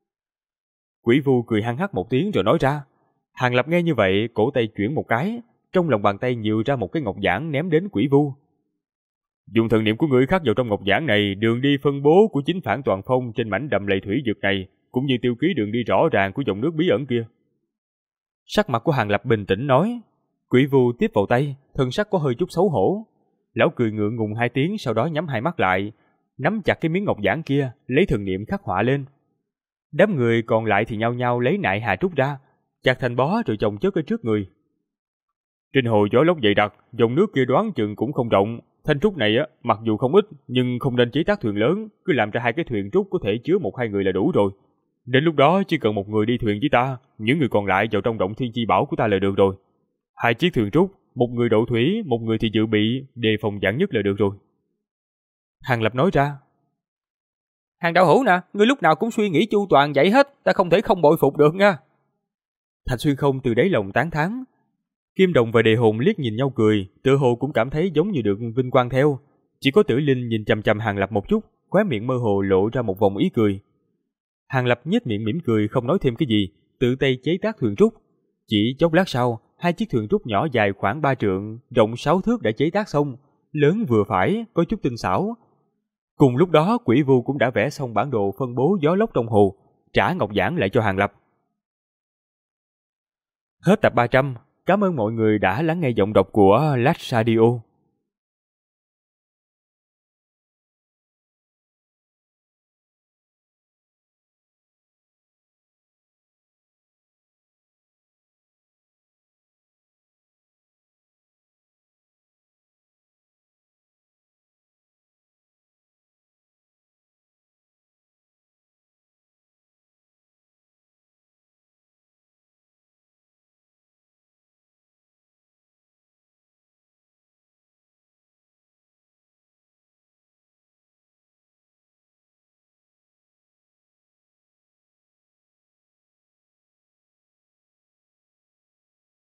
Quỷ Vu cười hăng hắc một tiếng rồi nói ra. Hàng Lập nghe như vậy, cổ tay chuyển một cái, trong lòng bàn tay nhự ra một cái ngọc giản ném đến Quỷ Vu. Dùng thần niệm của ngươi khắc vào trong ngọc giản này, đường đi phân bố của chính phản toàn phong trên mảnh đầm lầy thủy vực này, cũng như tiêu ký đường đi rõ ràng của dòng nước bí ẩn kia. Sắc mặt của Hàng Lập bình tĩnh nói. Quỷ Vu tiếp vào tay, thân sắc có hơi chút xấu hổ. Lão cười ngượng ngùng 2 tiếng, sau đó nhắm hai mắt lại, nắm chặt cái miếng ngọc giản kia, lấy thần niệm khắc họa lên. Đám người còn lại thì nhao nhao lấy nại hà trúc ra, chặt thành bó rồi chồng chất ở trước người. Trên hồ gió lốc dày đặc, dòng nước kia đoán chừng cũng không rộng. Thanh trúc này mặc dù không ít, nhưng không nên chế tác thuyền lớn, cứ làm ra 2 cái thuyền trúc có thể chứa 1-2 người là đủ rồi. Đến lúc đó chỉ cần một người đi thuyền với ta, những người còn lại vào trong động thiên chi bảo của ta là được rồi. 2 chiếc thuyền trúc, một người độ thủy, một người thì dự bị, đề phòng vạn nhất là được rồi. Hàng Lập nói ra. Hàng đạo hữu nè, ngươi lúc nào cũng suy nghĩ chu toàn vậy hết, ta không thể không bội phục được nha. Thạch Xuyên Không từ đáy lòng tán thán. Kim Đồng và Đề Hồn liếc nhìn nhau cười, tựa hồ cũng cảm thấy giống như được vinh quang theo. Chỉ có Tử Linh nhìn chằm chằm Hàng Lập một chút, khóe miệng mơ hồ lộ ra một vòng ý cười. Hàng Lập nhếch miệng mỉm cười không nói thêm cái gì, tự tay chế tác thuyền trúc. Chỉ chốc lát sau, 2 chiếc thuyền trúc nhỏ dài khoảng 3 trượng, rộng 6 thước đã chế tác xong, lớn vừa phải, có chút tinh xảo. Cùng lúc đó, Quỷ Vu cũng đã vẽ xong bản đồ phân bố gió lốc trong hồ, trả ngọc giản lại cho Hàng Lập. Hết tập 300. Cảm ơn mọi người đã lắng nghe giọng đọc của Lách Radio.